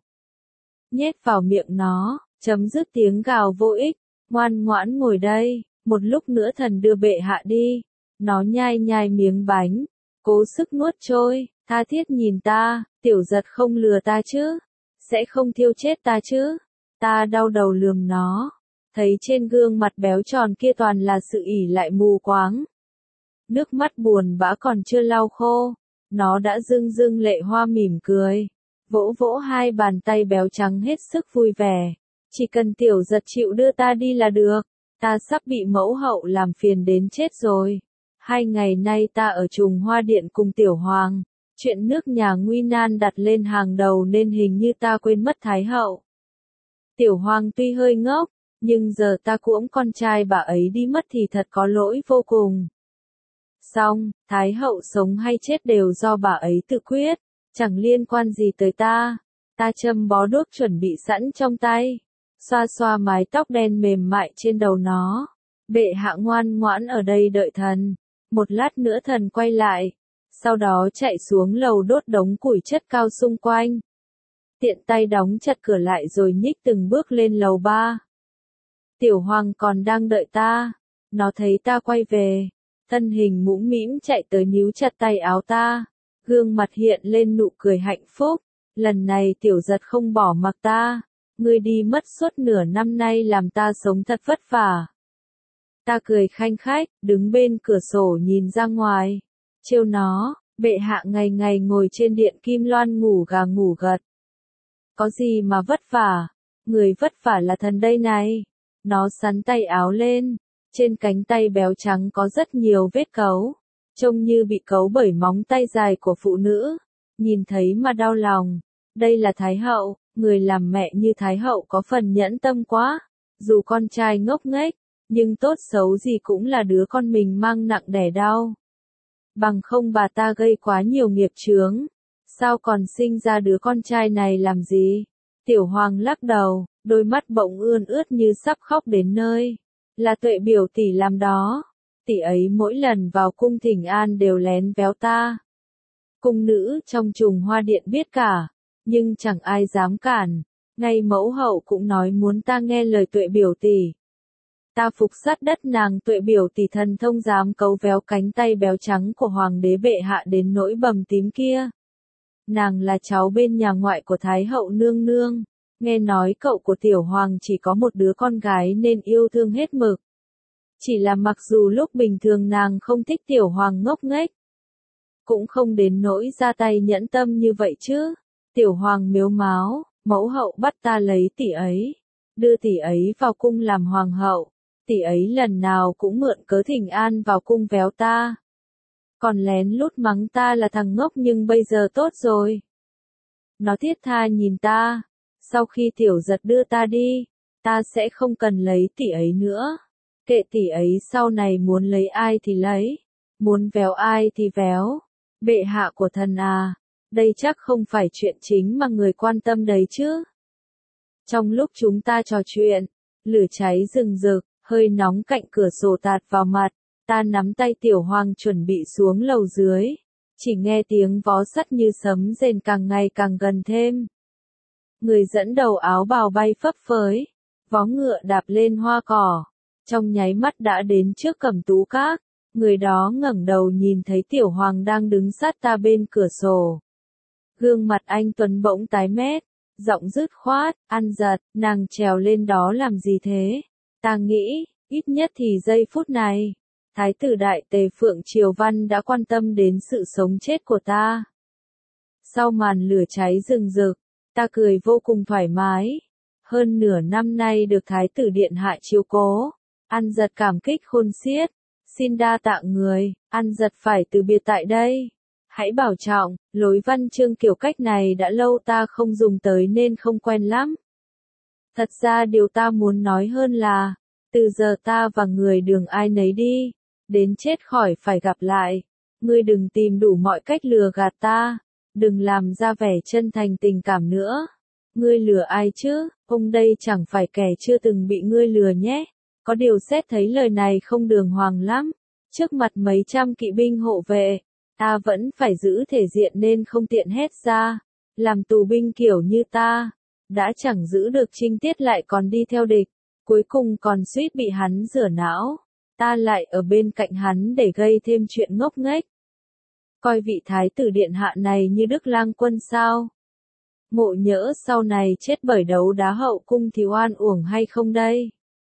Nhét vào miệng nó, chấm dứt tiếng gào vô ích, ngoan ngoãn ngồi đây, một lúc nữa thần đưa bệ hạ đi. Nó nhai nhai miếng bánh, cố sức nuốt trôi, tha thiết nhìn ta, Tiểu Giật không lừa ta chứ, sẽ không thiêu chết ta chứ. Ta đau đầu lườm nó, thấy trên gương mặt béo tròn kia toàn là sự ỉ lại mù quáng. Nước mắt buồn bã còn chưa lau khô, nó đã rưng rưng lệ hoa mỉm cười, vỗ vỗ hai bàn tay béo trắng hết sức vui vẻ. Chỉ cần Tiểu Giật chịu đưa ta đi là được, ta sắp bị mẫu hậu làm phiền đến chết rồi. 2 ngày nay ta ở Trùng Hoa Điện cùng Tiểu Hoàng, chuyện nước nhà nguy nan đặt lên hàng đầu nên hình như ta quên mất Thái hậu. Tiểu Hoàng tuy hơi ngốc, nhưng giờ ta cuỗng con trai bà ấy đi mất thì thật có lỗi vô cùng. Xong, Thái hậu sống hay chết đều do bà ấy tự quyết, chẳng liên quan gì tới ta. Ta châm bó đuốc chuẩn bị sẵn trong tay, xoa xoa mái tóc đen mềm mại trên đầu nó. Bệ hạ ngoan ngoãn ở đây đợi thần. Một lát nữa thần quay lại, sau đó chạy xuống lầu đốt đống củi chất cao xung quanh. Tiện tay đóng chặt cửa lại rồi nhích từng bước lên lầu 3. Tiểu Hoàng còn đang đợi ta, nó thấy ta quay về, thân hình mũm mĩm chạy tới níu chặt tay áo ta, gương mặt hiện lên nụ cười hạnh phúc. Lần này Tiểu Giật không bỏ mặc ta, ngươi đi mất suốt nửa năm nay làm ta sống thật vất vả. Ta cười khanh khách, đứng bên cửa sổ nhìn ra ngoài, trêu nó, bệ hạ ngày ngày ngồi trên điện Kim Loan ngủ gà ngủ gật. Có gì mà vất vả, người vất vả là thần đây này. Nó xắn tay áo lên, trên cánh tay béo trắng có rất nhiều vết cấu, trông như bị cấu bởi móng tay dài của phụ nữ, nhìn thấy mà đau lòng. Đây là Thái hậu, người làm mẹ như Thái hậu có phần nhẫn tâm quá, dù con trai ngốc nghếch, nhưng tốt xấu gì cũng là đứa con mình mang nặng đẻ đau. Bằng không bà ta gây quá nhiều nghiệp chướng, sao còn sinh ra đứa con trai này làm gì? Tiểu Hoàng lắc đầu, đôi mắt bỗng ươn ướt như sắp khóc đến nơi. Là Tuệ biểu tỷ làm đó. Tỷ ấy mỗi lần vào cung thỉnh an đều lén véo ta. Cung nữ trong Trùng Hoa Điện biết cả, nhưng chẳng ai dám cản. Ngay mẫu hậu cũng nói muốn ta nghe lời Tuệ biểu tỷ. Ta phục sát đất nàng Tuệ biểu tỷ thần thông dám cấu véo cánh tay béo trắng của Hoàng đế bệ hạ đến nỗi bầm tím kia. Nàng là cháu bên nhà ngoại của Thái hậu nương nương. Nghe nói cậu của Tiểu Hoàng chỉ có một đứa con gái nên yêu thương hết mực. Chỉ là mặc dù lúc bình thường nàng không thích Tiểu Hoàng ngốc nghếch, cũng không đến nỗi ra tay nhẫn tâm như vậy chứ. Tiểu Hoàng mếu máo, mẫu hậu bắt ta lấy tỷ ấy, đưa tỷ ấy vào cung làm hoàng hậu. Tỷ ấy lần nào cũng mượn cớ thỉnh an vào cung véo ta. Còn lén lút mắng ta là thằng ngốc nhưng bây giờ tốt rồi. Nó thiết tha nhìn ta. Sau khi Tiểu Giật đưa ta đi, ta sẽ không cần lấy tỷ ấy nữa. Kệ tỷ ấy sau này muốn lấy ai thì lấy, muốn véo ai thì véo. Bệ hạ của thần à, đây chắc không phải chuyện chính mà người quan tâm đấy chứ. Trong lúc chúng ta trò chuyện, lửa cháy rừng rực, hơi nóng cạnh cửa sổ tạt vào mặt. Ta nắm tay Tiểu Hoàng chuẩn bị xuống lầu dưới, chỉ nghe tiếng vó sắt như sấm rền càng ngày càng gần thêm. Người dẫn đầu áo bào bay phấp phới, vó ngựa đạp lên hoa cỏ, trong nháy mắt đã đến trước Cẩm Tú Các. Người đó ngẩng đầu nhìn thấy Tiểu Hoàng đang đứng sát ta bên cửa sổ. Gương mặt anh tuấn bỗng tái mét, giọng dứt khoát, ăn giật, nàng trèo lên đó làm gì thế? Ta nghĩ, ít nhất thì giây phút này, Thái tử Đại Tề Phượng Triều Văn đã quan tâm đến sự sống chết của ta. Sau màn lửa cháy rừng rực, ta cười vô cùng thoải mái. Hơn nửa năm nay được Thái tử Điện hạ chiếu cố, ăn giật cảm kích khôn xiết. Xin đa tạ người, ăn giật phải từ biệt tại đây. Hãy bảo trọng, lối văn chương kiểu cách này đã lâu ta không dùng tới nên không quen lắm. Thật ra điều ta muốn nói hơn là, từ giờ ta và người đường ai nấy đi, đến chết khỏi phải gặp lại. Ngươi đừng tìm đủ mọi cách lừa gạt ta, đừng làm ra vẻ chân thành tình cảm nữa. Ngươi lừa ai chứ, ông đây chẳng phải kẻ chưa từng bị ngươi lừa nhé. Có điều xét thấy lời này không đường hoàng lắm. Trước mặt mấy trăm kỵ binh hộ vệ, ta vẫn phải giữ thể diện nên không tiện hét ra. Làm tù binh kiểu như ta, đã chẳng giữ được trinh tiết lại còn đi theo địch, cuối cùng còn suýt bị hắn rửa não. Ta lại ở bên cạnh hắn để gây thêm chuyện ngốc nghếch. Coi vị thái tử điện hạ này như Đức Lang Quân sao? Ngộ nhỡ sau này chết bởi đấu đá hậu cung thì oan uổng hay không đây?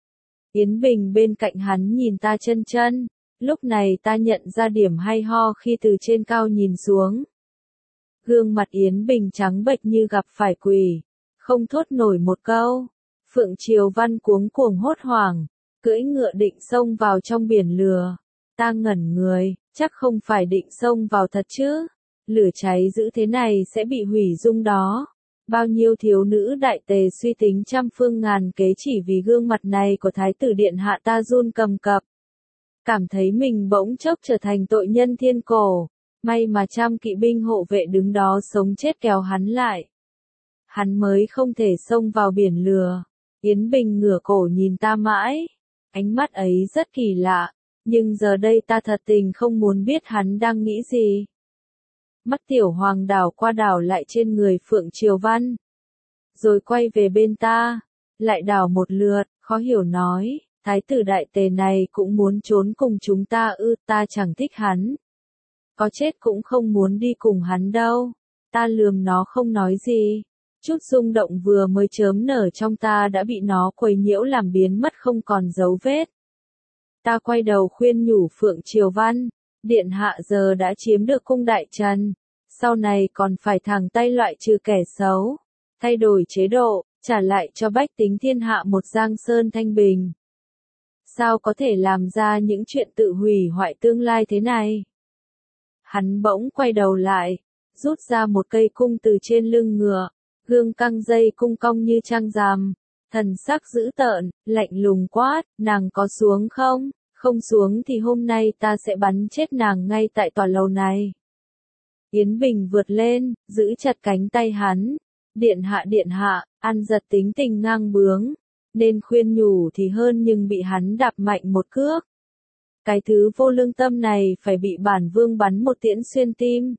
Yến Bình bên cạnh hắn nhìn ta chân chân, lúc này ta nhận ra điểm hay ho khi từ trên cao nhìn xuống. Gương mặt Yến Bình trắng bệch như gặp phải quỷ, không thốt nổi một câu. Phượng Triều Văn cuống cuồng hốt hoảng, cưỡi ngựa định xông vào trong biển lửa. Ta ngẩn người, chắc không phải định xông vào thật chứ? Lửa cháy dữ thế này sẽ bị hủy dung đó. Bao nhiêu thiếu nữ đại tề suy tính trăm phương ngàn kế chỉ vì gương mặt này của Thái tử điện hạ ta run cầm cập. Cảm thấy mình bỗng chốc trở thành tội nhân thiên cổ. May mà trăm kỵ binh hộ vệ đứng đó sống chết kéo hắn lại. Hắn mới không thể xông vào biển lửa. Yến Bình ngửa cổ nhìn ta mãi. Ánh mắt ấy rất kỳ lạ. Nhưng giờ đây ta thật tình không muốn biết hắn đang nghĩ gì. Mắt Tiểu Hoàng đảo qua đảo lại trên người Phượng Triều Văn. Rồi quay về bên ta. Lại đảo một lượt, khó hiểu nói. Thái tử đại tề này cũng muốn trốn cùng chúng ta ư? Ta chẳng thích hắn. Có chết cũng không muốn đi cùng hắn đâu. Ta lườm nó không nói gì. Chút rung động vừa mới chớm nở trong ta đã bị nó quấy nhiễu làm biến mất không còn dấu vết. Ta quay đầu khuyên nhủ Phượng Triều Văn, điện hạ giờ đã chiếm được cung đại trần, sau này còn phải thẳng tay loại trừ kẻ xấu, thay đổi chế độ, trả lại cho bách tính thiên hạ một giang sơn thanh bình. Sao có thể làm ra những chuyện tự hủy hoại tương lai thế này? Hắn bỗng quay đầu lại, rút ra một cây cung từ trên lưng ngựa, gương căng dây cung cong như trăng rằm, thần sắc dữ tợn, lạnh lùng quát, nàng có xuống không? Không xuống thì hôm nay ta sẽ bắn chết nàng ngay tại tòa lầu này. Yến Bình vượt lên, giữ chặt cánh tay hắn. Điện hạ, ăn giật tính tình ngang bướng, nên khuyên nhủ thì hơn nhưng bị hắn đạp mạnh một cước. Cái thứ vô lương tâm này phải bị bản vương bắn một tiễn xuyên tim.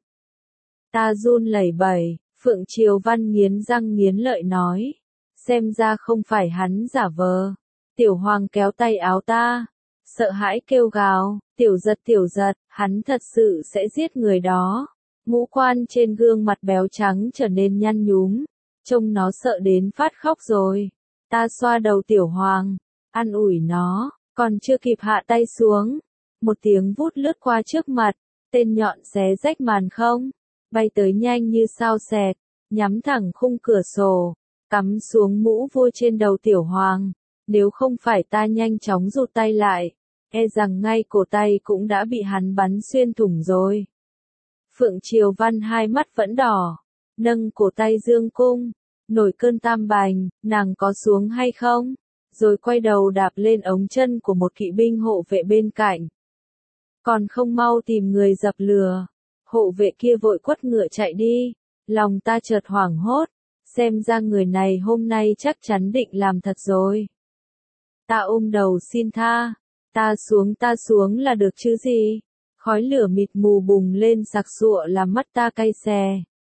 Ta run lẩy bẩy, Phượng Triều Văn nghiến răng nghiến lợi nói. Xem ra không phải hắn giả vờ. Tiểu Hoàng kéo tay áo ta. Sợ hãi kêu gào, tiểu giật, hắn thật sự sẽ giết người đó. Ngũ quan trên gương mặt béo trắng trở nên nhăn nhúm. Trông nó sợ đến phát khóc rồi. Ta xoa đầu Tiểu Hoàng, an ủi nó, còn chưa kịp hạ tay xuống. Một tiếng vút lướt qua trước mặt, tên nhọn xé rách màn không, bay tới nhanh như sao xẹt, nhắm thẳng khung cửa sổ, cắm xuống mũ vua trên đầu Tiểu Hoàng. Nếu không phải ta nhanh chóng rụt tay lại, e rằng ngay cổ tay cũng đã bị hắn bắn xuyên thủng rồi. Phượng Triều Văn hai mắt vẫn đỏ, nâng cổ tay dương cung, nổi cơn tam bành, nàng có xuống hay không? Rồi quay đầu đạp lên ống chân của một kỵ binh hộ vệ bên cạnh. Còn không mau tìm người dập lửa. Hộ vệ kia vội quất ngựa chạy đi, lòng ta chợt hoảng hốt, xem ra người này hôm nay chắc chắn định làm thật rồi. Ta ôm đầu xin tha, ta xuống là được chứ gì? Khói lửa mịt mù bùng lên sặc sụa làm mắt ta cay xè.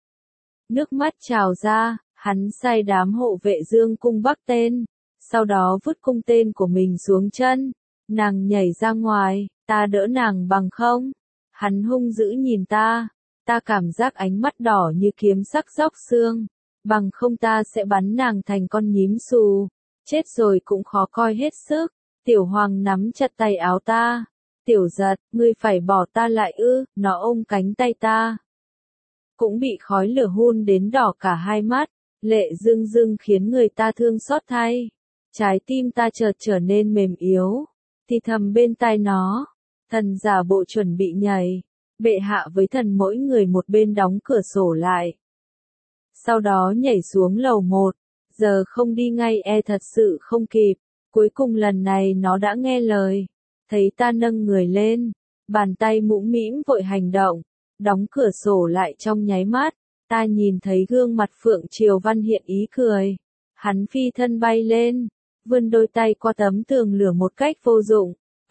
Nước mắt trào ra, hắn sai đám hộ vệ dương cung bắc tên, sau đó vứt cung tên của mình xuống chân. Nàng nhảy ra ngoài, ta đỡ nàng bằng không. Hắn hung dữ nhìn ta cảm giác ánh mắt đỏ như kiếm sắc róc xương. Bằng không ta sẽ bắn nàng thành con nhím xù. Chết rồi cũng khó coi hết sức. Tiểu Hoàng nắm chặt tay áo ta. Tiểu giật, ngươi phải bỏ ta lại ư? Nó ôm cánh tay ta. Cũng bị khói lửa hun đến đỏ cả hai mắt. Lệ rưng rưng khiến người ta thương xót thay. Trái tim ta chợt trở nên mềm yếu. Thì thầm bên tai nó. Thần giả bộ chuẩn bị nhảy. Bệ hạ với thần mỗi người một bên đóng cửa sổ lại. Sau đó nhảy xuống lầu 1. Giờ không đi ngay e thật sự không kịp. Cuối cùng lần này nó đã nghe lời. Thấy ta nâng người lên. Bàn tay mũm mĩm vội hành động. Đóng cửa sổ lại trong nháy mắt. Ta nhìn thấy gương mặt Phượng Triều Văn hiện ý cười. Hắn phi thân bay lên. Vươn đôi tay qua tấm tường lửa một cách vô dụng.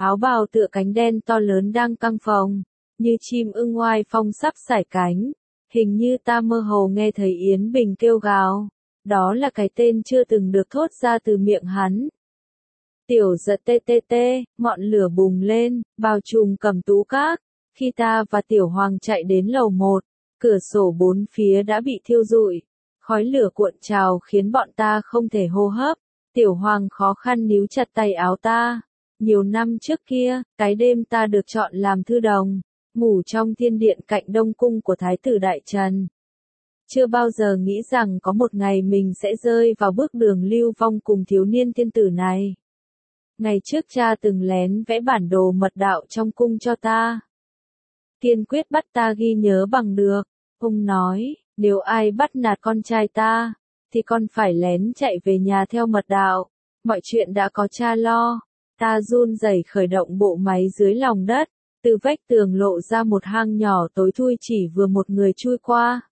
áo bào tựa cánh đen to lớn đang căng phồng, như chim ưng oai phong sắp sải cánh. Hình như ta mơ hồ nghe thấy Yến Bình kêu gào, đó là cái tên chưa từng được thốt ra từ miệng hắn. Tiểu Giật tê tê tê, ngọn lửa bùng lên, bao trùm Cẩm Tú Các. Khi ta và Tiểu Hoàng chạy đến lầu 1, cửa sổ bốn phía đã bị thiêu rụi. Khói lửa cuộn trào khiến bọn ta không thể hô hấp. Tiểu Hoàng khó khăn níu chặt tay áo ta. Nhiều năm trước kia, cái đêm ta được chọn làm thư đồng, ngủ trong thiên điện cạnh Đông Cung của Thái tử Đại Trần. Chưa bao giờ nghĩ rằng có một ngày mình sẽ rơi vào bước đường lưu vong cùng thiếu niên thiên tử này. Ngày trước cha từng lén vẽ bản đồ mật đạo trong cung cho ta. Kiên quyết bắt ta ghi nhớ bằng được. Ông nói, nếu ai bắt nạt con trai ta, thì con phải lén chạy về nhà theo mật đạo. Mọi chuyện đã có cha lo. Ta run rẩy khởi động bộ máy dưới lòng đất. Từ vách tường lộ ra một hang nhỏ tối thui chỉ vừa một người chui qua.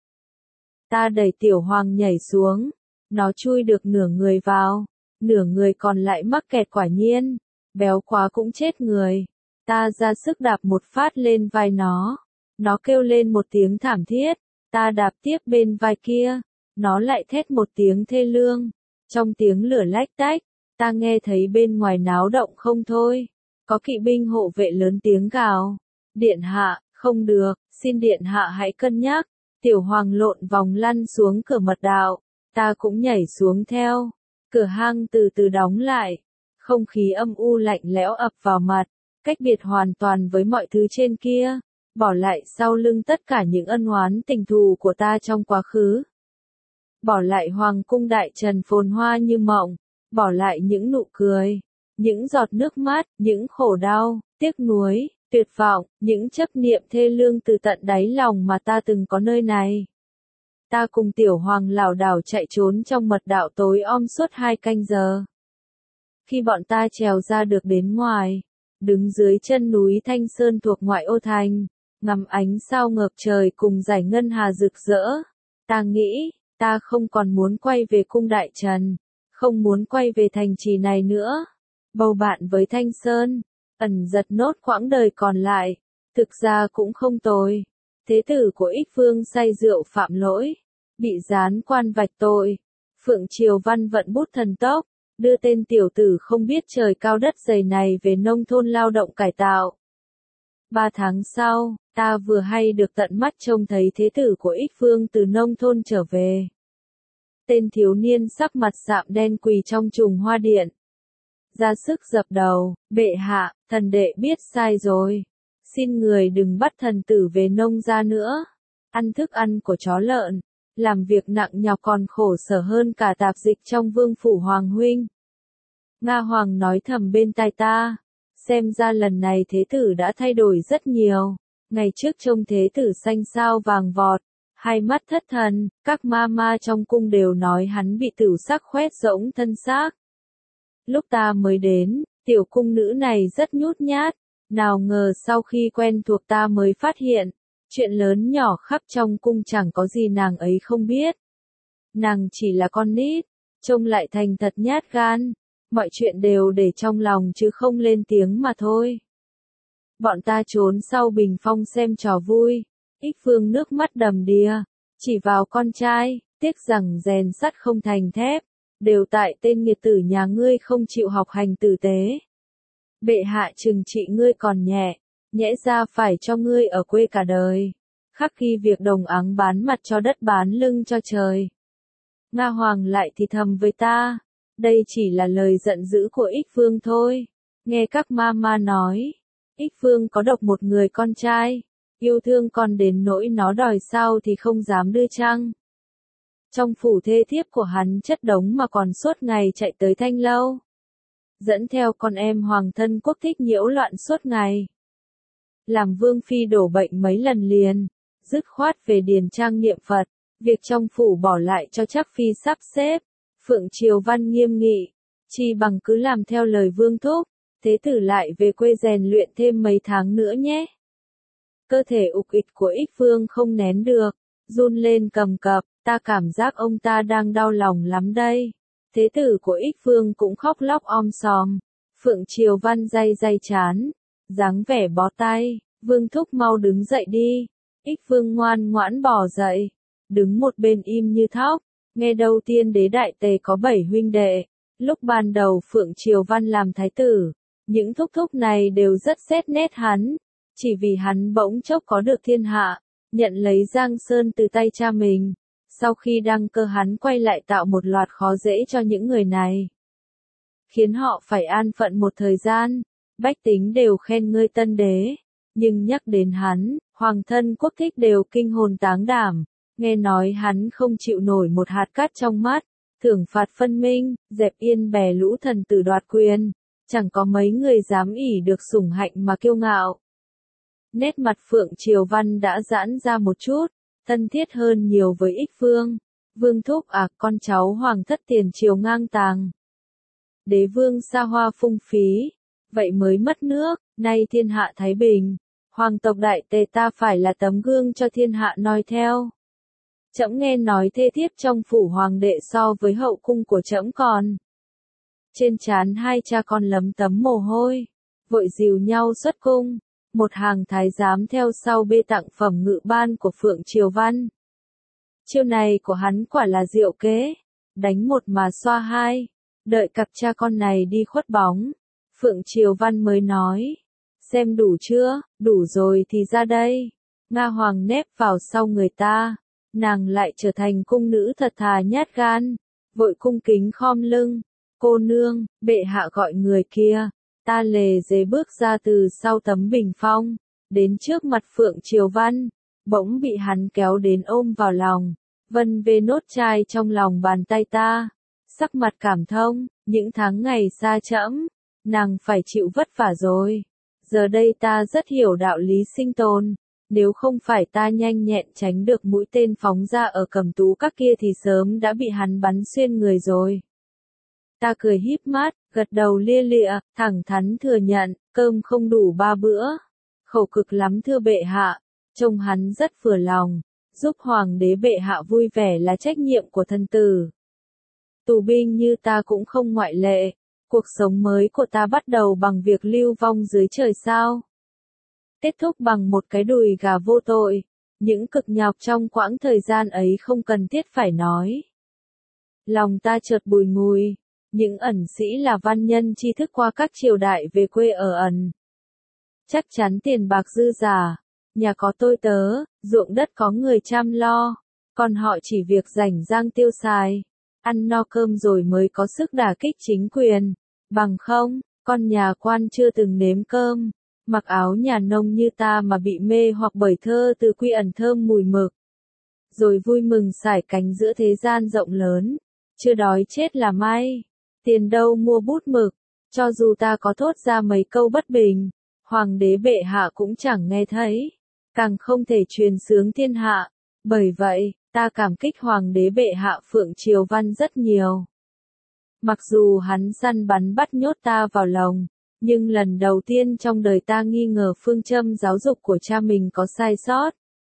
Ta đẩy Tiểu Hoàng nhảy xuống. Nó chui được nửa người vào. Nửa người còn lại mắc kẹt quả nhiên. Béo quá cũng chết người. Ta ra sức đạp một phát lên vai nó. Nó kêu lên một tiếng thảm thiết. Ta đạp tiếp bên vai kia. Nó lại thét một tiếng thê lương. Trong tiếng lửa lách tách, ta nghe thấy bên ngoài náo động không thôi. Có kỵ binh hộ vệ lớn tiếng gào. Điện hạ, không được, xin điện hạ hãy cân nhắc. Tiểu Hoàng lộn vòng lăn xuống cửa mật đạo. Ta cũng nhảy xuống theo. Cửa hang từ từ đóng lại. Không khí âm u lạnh lẽo ập vào mặt. Cách biệt hoàn toàn với mọi thứ trên kia. Bỏ lại sau lưng tất cả những ân oán tình thù của ta trong quá khứ. Bỏ lại Hoàng cung Đại Trần phồn hoa như mộng. Bỏ lại những nụ cười. Những giọt nước mắt, những khổ đau, tiếc nuối, tuyệt vọng, những chấp niệm thê lương từ tận đáy lòng mà ta từng có nơi này. Ta cùng Tiểu Hoàng lảo đảo chạy trốn trong mật đạo tối om suốt 2 canh giờ. Khi bọn ta trèo ra được đến ngoài, đứng dưới chân núi Thanh Sơn thuộc ngoại ô thành, ngắm ánh sao ngập trời cùng dải ngân hà rực rỡ, ta nghĩ, ta không còn muốn quay về cung Đại Trần, không muốn quay về thành trì này nữa. Bầu bạn với Thanh Sơn, ẩn giật nốt quãng đời còn lại, thực ra cũng không tồi. Thế tử của Ích Vương say rượu phạm lỗi, bị gián quan vạch tội. Phượng Triều Văn vận bút thần tốc, đưa tên tiểu tử không biết trời cao đất dày này về nông thôn lao động cải tạo. 3 tháng sau, ta vừa hay được tận mắt trông thấy thế tử của Ích Vương từ nông thôn trở về. Tên thiếu niên sắc mặt sạm đen quỳ trong chùm hoa điện. Ra sức dập đầu, bệ hạ, thần đệ biết sai rồi. Xin người đừng bắt thần tử về nông gia nữa. Ăn thức ăn của chó lợn, làm việc nặng nhọc còn khổ sở hơn cả tạp dịch trong vương phủ Hoàng huynh. Nga Hoàng nói thầm bên tai ta. Xem ra lần này thế tử đã thay đổi rất nhiều. Ngày trước trông thế tử xanh xao vàng vọt, hai mắt thất thần, các ma ma trong cung đều nói hắn bị tửu sắc khoét rỗng thân xác. Lúc ta mới đến, tiểu cung nữ này rất nhút nhát, nào ngờ sau khi quen thuộc ta mới phát hiện, chuyện lớn nhỏ khắp trong cung chẳng có gì nàng ấy không biết. Nàng chỉ là con nít, trông lại thành thật nhát gan, mọi chuyện đều để trong lòng chứ không lên tiếng mà thôi. Bọn ta trốn sau bình phong xem trò vui, Ích Phương nước mắt đầm đìa, chỉ vào con trai, tiếc rằng rèn sắt không thành thép, đều tại tên nghiệt tử nhà ngươi không chịu học hành tử tế. Bệ hạ trừng trị ngươi còn nhẹ, nhẽ ra phải cho ngươi ở quê cả đời, khắc ghi việc đồng áng bán mặt cho đất bán lưng cho trời. Nga Hoàng lại thì thầm với ta, đây chỉ là lời giận dữ của Ích Phương thôi. Nghe các ma ma nói, Ích Phương có độc một người con trai, yêu thương con đến nỗi nó đòi sao thì không dám đưa chăng. Trong phủ thê thiếp của hắn chất đống mà còn suốt ngày chạy tới Thanh Lâu. Dẫn theo con em hoàng thân quốc thích nhiễu loạn suốt ngày. Làm vương phi đổ bệnh mấy lần liền, dứt khoát về điền trang niệm Phật, việc trong phủ bỏ lại cho chắc phi sắp xếp. Phượng Triều Văn nghiêm nghị, chi bằng cứ làm theo lời vương thúc, thế tử lại về quê rèn luyện thêm mấy tháng nữa nhé. Cơ thể ục ịch của Ích Phương không nén được, run lên cầm cập, ta cảm giác ông ta đang đau lòng lắm đây. Thế tử của Ích Phương cũng khóc lóc om sòm. Phượng Triều Văn day day chán, dáng vẻ bó tay, Vương thúc mau đứng dậy đi. Ích Vương ngoan ngoãn bò dậy, đứng một bên im như thóc, nghe đâu Tiên đế đại tề có 7 huynh đệ, lúc ban đầu Phượng Triều Văn làm thái tử, những thúc thúc này đều rất xét nét hắn, chỉ vì hắn bỗng chốc có được thiên hạ, nhận lấy Giang Sơn từ tay cha mình, sau khi đăng cơ hắn quay lại tạo một loạt khó dễ cho những người này, khiến họ phải an phận một thời gian, bách tính đều khen ngơi tân đế, nhưng nhắc đến hắn, hoàng thân quốc thích đều kinh hồn táng đảm, nghe nói hắn không chịu nổi một hạt cát trong mắt, thưởng phạt phân minh, dẹp yên bè lũ thần tử đoạt quyền, chẳng có mấy người dám ỷ được sủng hạnh mà kiêu ngạo. Nét mặt Phượng Triều Văn đã giãn ra một chút, thân thiết hơn nhiều với Ích Vương. Vương thúc à, con cháu hoàng thất tiền triều ngang tàng. Đế vương xa hoa phung phí, vậy mới mất nước, nay thiên hạ thái bình, hoàng tộc đại tề ta phải là tấm gương cho thiên hạ noi theo. Trẫm nghe nói thê thiếp trong phủ hoàng đệ so với hậu cung của trẫm còn. Trên trán hai cha con lấm tấm mồ hôi, vội dìu nhau xuất cung, một hàng thái giám theo sau bê tặng phẩm ngự ban của Phượng Triều Văn. Chiêu này của hắn quả là diệu kế, đánh một mà xoa hai, đợi cặp cha con này đi khuất bóng. Phượng Triều Văn mới nói, xem đủ chưa, đủ rồi thì ra đây. Nga Hoàng nép vào sau người ta, nàng lại trở thành cung nữ thật thà nhát gan, vội cung kính khom lưng, cô nương, bệ hạ gọi người kia, ta lề dế bước ra từ sau tấm bình phong, đến trước mặt Phượng Triều Văn, bỗng bị hắn kéo đến ôm vào lòng, vân vê nốt chai trong lòng bàn tay ta, sắc mặt cảm thông, những tháng ngày xa trẫm, nàng phải chịu vất vả rồi. Giờ đây ta rất hiểu đạo lý sinh tồn, nếu không phải ta nhanh nhẹn tránh được mũi tên phóng ra ở Cẩm Tú Các kia thì sớm đã bị hắn bắn xuyên người rồi. Ta cười híp mắt, gật đầu lia lịa, thẳng thắn thừa nhận, cơm không đủ 3 bữa. Khẩu cực lắm thưa bệ hạ, trông hắn rất vừa lòng, giúp hoàng đế bệ hạ vui vẻ là trách nhiệm của thân tử. Tù binh như ta cũng không ngoại lệ, cuộc sống mới của ta bắt đầu bằng việc lưu vong dưới trời sao. Kết thúc bằng một cái đùi gà vô tội, những cực nhọc trong quãng thời gian ấy không cần thiết phải nói. Lòng ta chợt bùi ngùi, những ẩn sĩ là văn nhân tri thức qua các triều đại về quê ở ẩn. Chắc chắn tiền bạc dư giả, nhà có tôi tớ, ruộng đất có người chăm lo, còn họ chỉ việc rảnh rang tiêu xài, ăn no cơm rồi mới có sức đả kích chính quyền, bằng không, con nhà quan chưa từng nếm cơm, mặc áo nhà nông như ta mà bị mê hoặc bởi thơ từ Quy Ẩn thơm mùi mực, rồi vui mừng sải cánh giữa thế gian rộng lớn, chưa đói chết là may, tiền đâu mua bút mực, cho dù ta có thốt ra mấy câu bất bình, hoàng đế bệ hạ cũng chẳng nghe thấy, càng không thể truyền xướng thiên hạ, bởi vậy, ta cảm kích hoàng đế bệ hạ Phượng Triều Văn rất nhiều. Mặc dù hắn săn bắn bắt nhốt ta vào lồng, nhưng lần đầu tiên trong đời ta nghi ngờ phương châm giáo dục của cha mình có sai sót.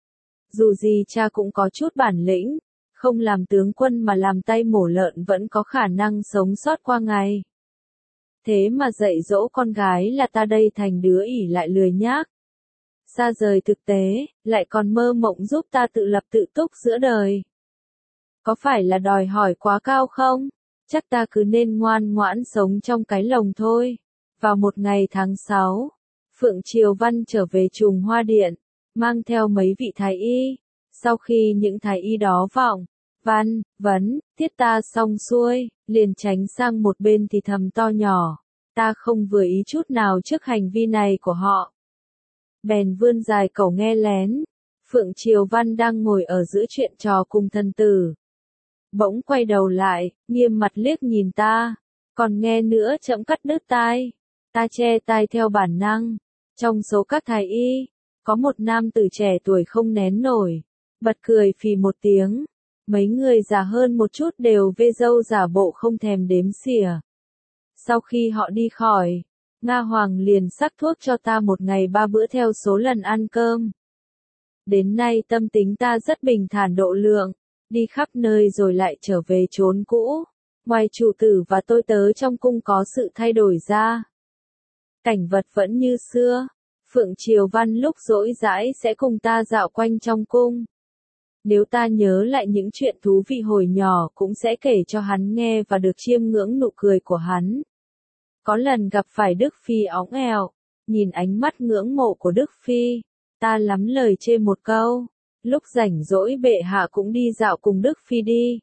Dù gì cha cũng có chút bản lĩnh, không làm tướng quân mà làm tay mổ lợn vẫn có khả năng sống sót qua ngày. Thế mà dạy dỗ con gái là ta đây thành đứa ỷ lại lười nhác. Xa rời thực tế, lại còn mơ mộng giúp ta tự lập tự túc giữa đời. Có phải là đòi hỏi quá cao không? Chắc ta cứ nên ngoan ngoãn sống trong cái lồng thôi. Vào một ngày tháng 6, Phượng Triều Văn trở về Trùng Hoa Điện, mang theo mấy vị thái y. Sau khi những thái y đó vọng, văn, vấn, tiết ta xong xuôi, liền tránh sang một bên thì thầm to nhỏ. Ta không vừa ý chút nào trước hành vi này của họ. Bèn vươn dài cẩu nghe lén. Phượng Triều Văn đang ngồi ở giữa chuyện trò cùng thân tử. Bỗng quay đầu lại, nghiêm mặt liếc nhìn ta. Còn nghe nữa trẫm cắt đứt tai. Ta che tai theo bản năng. Trong số các thái y, có một nam tử trẻ tuổi không nén nổi. Bật cười phì một tiếng. Mấy người già hơn một chút đều vê râu giả bộ không thèm đếm xỉa. Sau khi họ đi khỏi, Nga Hoàng liền sắc thuốc cho ta một ngày 3 bữa theo số lần ăn cơm. Đến nay tâm tính ta rất bình thản độ lượng, đi khắp nơi rồi lại trở về chốn cũ. Ngoài chủ tử và tôi tớ trong cung có sự thay đổi ra, Cảnh vật vẫn như xưa. Phượng Triều Văn lúc rỗi rãi sẽ cùng ta dạo quanh trong cung. Nếu ta nhớ lại những chuyện thú vị hồi nhỏ cũng sẽ kể cho hắn nghe và được chiêm ngưỡng nụ cười của hắn. Có lần gặp phải Đức Phi óng ẻo, nhìn ánh mắt ngưỡng mộ của Đức Phi, ta lắm lời chê một câu. Lúc rảnh rỗi bệ hạ cũng đi dạo cùng Đức Phi đi.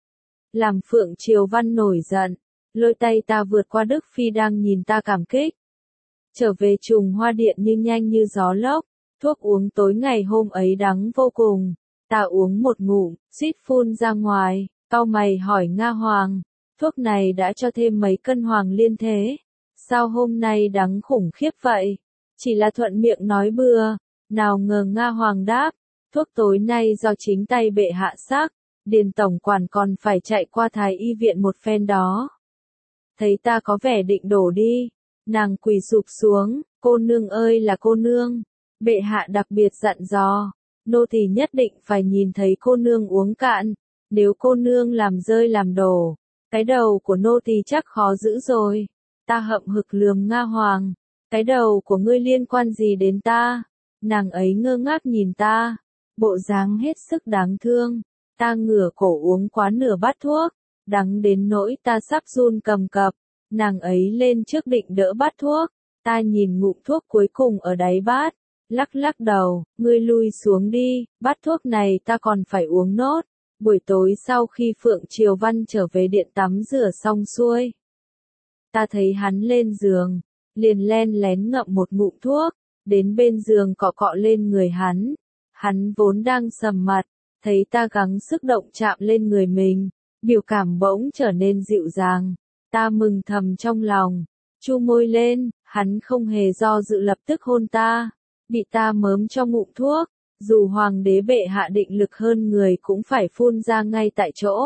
Làm Phượng Triều Văn nổi giận, lôi tay ta vượt qua Đức Phi đang nhìn ta cảm kích. Trở về Trùng Hoa Điện như nhanh như gió lốc, thuốc uống tối ngày hôm ấy đắng vô cùng. Ta uống một ngụm, suýt phun ra ngoài, cau mày hỏi Nga Hoàng, thuốc này đã cho thêm mấy cân hoàng liên thế, sao hôm nay đắng khủng khiếp vậy? Chỉ là thuận miệng nói bừa, nào ngờ Nga Hoàng đáp, thuốc tối nay do chính tay bệ hạ sắc, Điền tổng quản còn phải chạy qua Thái y viện một phen đó. Thấy ta có vẻ định đổ đi, nàng quỳ sụp xuống, cô nương ơi là cô nương, bệ hạ đặc biệt dặn dò. Nô tỳ nhất định phải nhìn thấy cô nương uống cạn, nếu cô nương làm rơi làm đổ, cái đầu của nô tỳ chắc khó giữ rồi. Ta hậm hực lườm Nga Hoàng, cái đầu của ngươi liên quan gì đến ta? Nàng ấy ngơ ngác nhìn ta, bộ dáng hết sức đáng thương. Ta ngửa cổ uống quá nửa bát thuốc, đắng đến nỗi ta sắp run cầm cập. Nàng ấy lên trước định đỡ bát thuốc, ta nhìn ngụm thuốc cuối cùng ở đáy bát. Lắc lắc đầu, ngươi lui xuống đi, bát thuốc này ta còn phải uống nốt. Buổi tối sau khi Phượng Triều Văn trở về điện tắm rửa xong xuôi, ta thấy hắn lên giường, liền len lén ngậm một ngụm thuốc, đến bên giường cọ cọ lên người hắn. Hắn vốn đang sầm mặt, thấy ta gắng sức động chạm lên người mình, biểu cảm bỗng trở nên dịu dàng. Ta mừng thầm trong lòng, chu môi lên, hắn không hề do dự lập tức hôn ta. Bị ta mớm cho ngụm thuốc, dù hoàng đế bệ hạ định lực hơn người cũng phải phun ra ngay tại chỗ.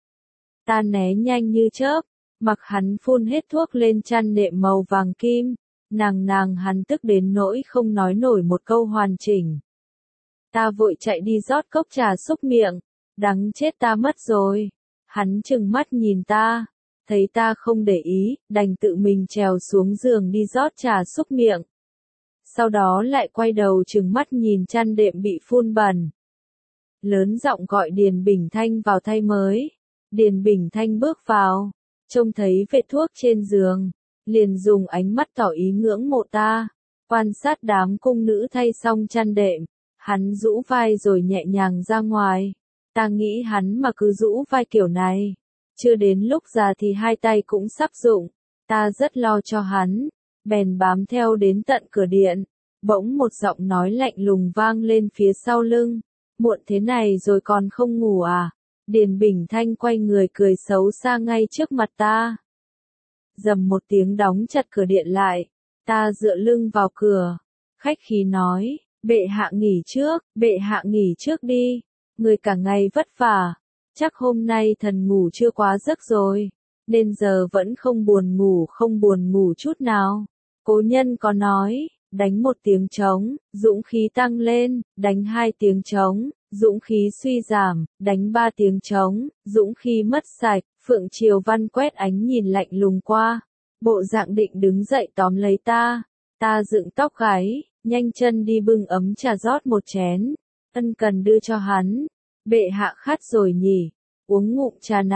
Ta né nhanh như chớp, mặc hắn phun hết thuốc lên chăn nệm màu vàng kim, nàng hắn tức đến nỗi không nói nổi một câu hoàn chỉnh. Ta vội chạy đi rót cốc trà xúc miệng, đắng chết ta mất rồi. Hắn trừng mắt nhìn ta, thấy ta không để ý, đành tự mình trèo xuống giường đi rót trà xúc miệng. Sau đó lại quay đầu trừng mắt nhìn chăn đệm bị phun bẩn. Lớn giọng gọi Điền Bình Thanh vào thay mới. Điền Bình Thanh bước vào, trông thấy vệt thuốc trên giường, liền dùng ánh mắt tỏ ý ngưỡng mộ ta, quan sát đám cung nữ thay xong chăn đệm, hắn rũ vai rồi nhẹ nhàng ra ngoài. Ta nghĩ hắn mà cứ rũ vai kiểu này, chưa đến lúc già thì hai tay cũng sắp rụng. Ta rất lo cho hắn, bèn bám theo đến tận cửa điện. Bỗng một giọng nói lạnh lùng vang lên phía sau lưng. Muộn thế này rồi còn không ngủ à? Điền Bình Thanh quay người cười xấu xa ngay trước mặt ta. Dầm một tiếng đóng chặt cửa điện lại. Ta dựa lưng vào cửa, khách khí nói, bệ hạ nghỉ trước đi. Người cả ngày vất vả, chắc hôm nay thần ngủ chưa quá giấc rồi, nên giờ vẫn không buồn ngủ chút nào. Cố nhân có nói, đánh một tiếng trống, dũng khí tăng lên, đánh hai tiếng trống, dũng khí suy giảm, đánh ba tiếng trống, dũng khí mất sạch. Phượng Triều Văn quét ánh nhìn lạnh lùng qua, bộ dạng định đứng dậy tóm lấy ta. Ta dựng tóc gáy, nhanh chân đi bưng ấm trà rót một chén, ân cần đưa cho hắn. Bệ hạ khát rồi nhỉ, uống ngụm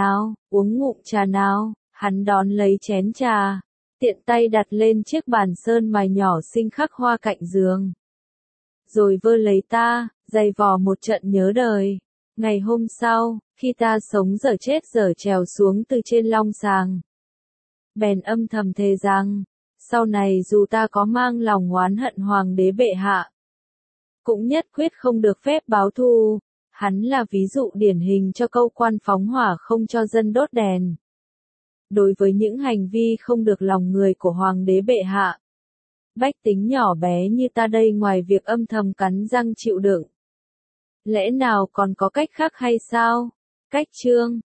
trà nào. Hắn đón lấy chén trà, tiện tay đặt lên chiếc bàn sơn mài nhỏ xinh khắc hoa cạnh giường. Rồi vơ lấy ta, giày vò một trận nhớ đời. Ngày hôm sau, khi ta sống dở chết dở trèo xuống từ trên long sàng, bèn âm thầm thề rằng, sau này dù ta có mang lòng oán hận hoàng đế bệ hạ, cũng nhất quyết không được phép báo thù. Hắn là ví dụ điển hình cho câu quan phóng hỏa không cho dân đốt đèn. Đối với những hành vi không được lòng người của hoàng đế bệ hạ, bách tính nhỏ bé như ta đây ngoài việc âm thầm cắn răng chịu đựng, lẽ nào còn có cách khác hay sao? Cách chương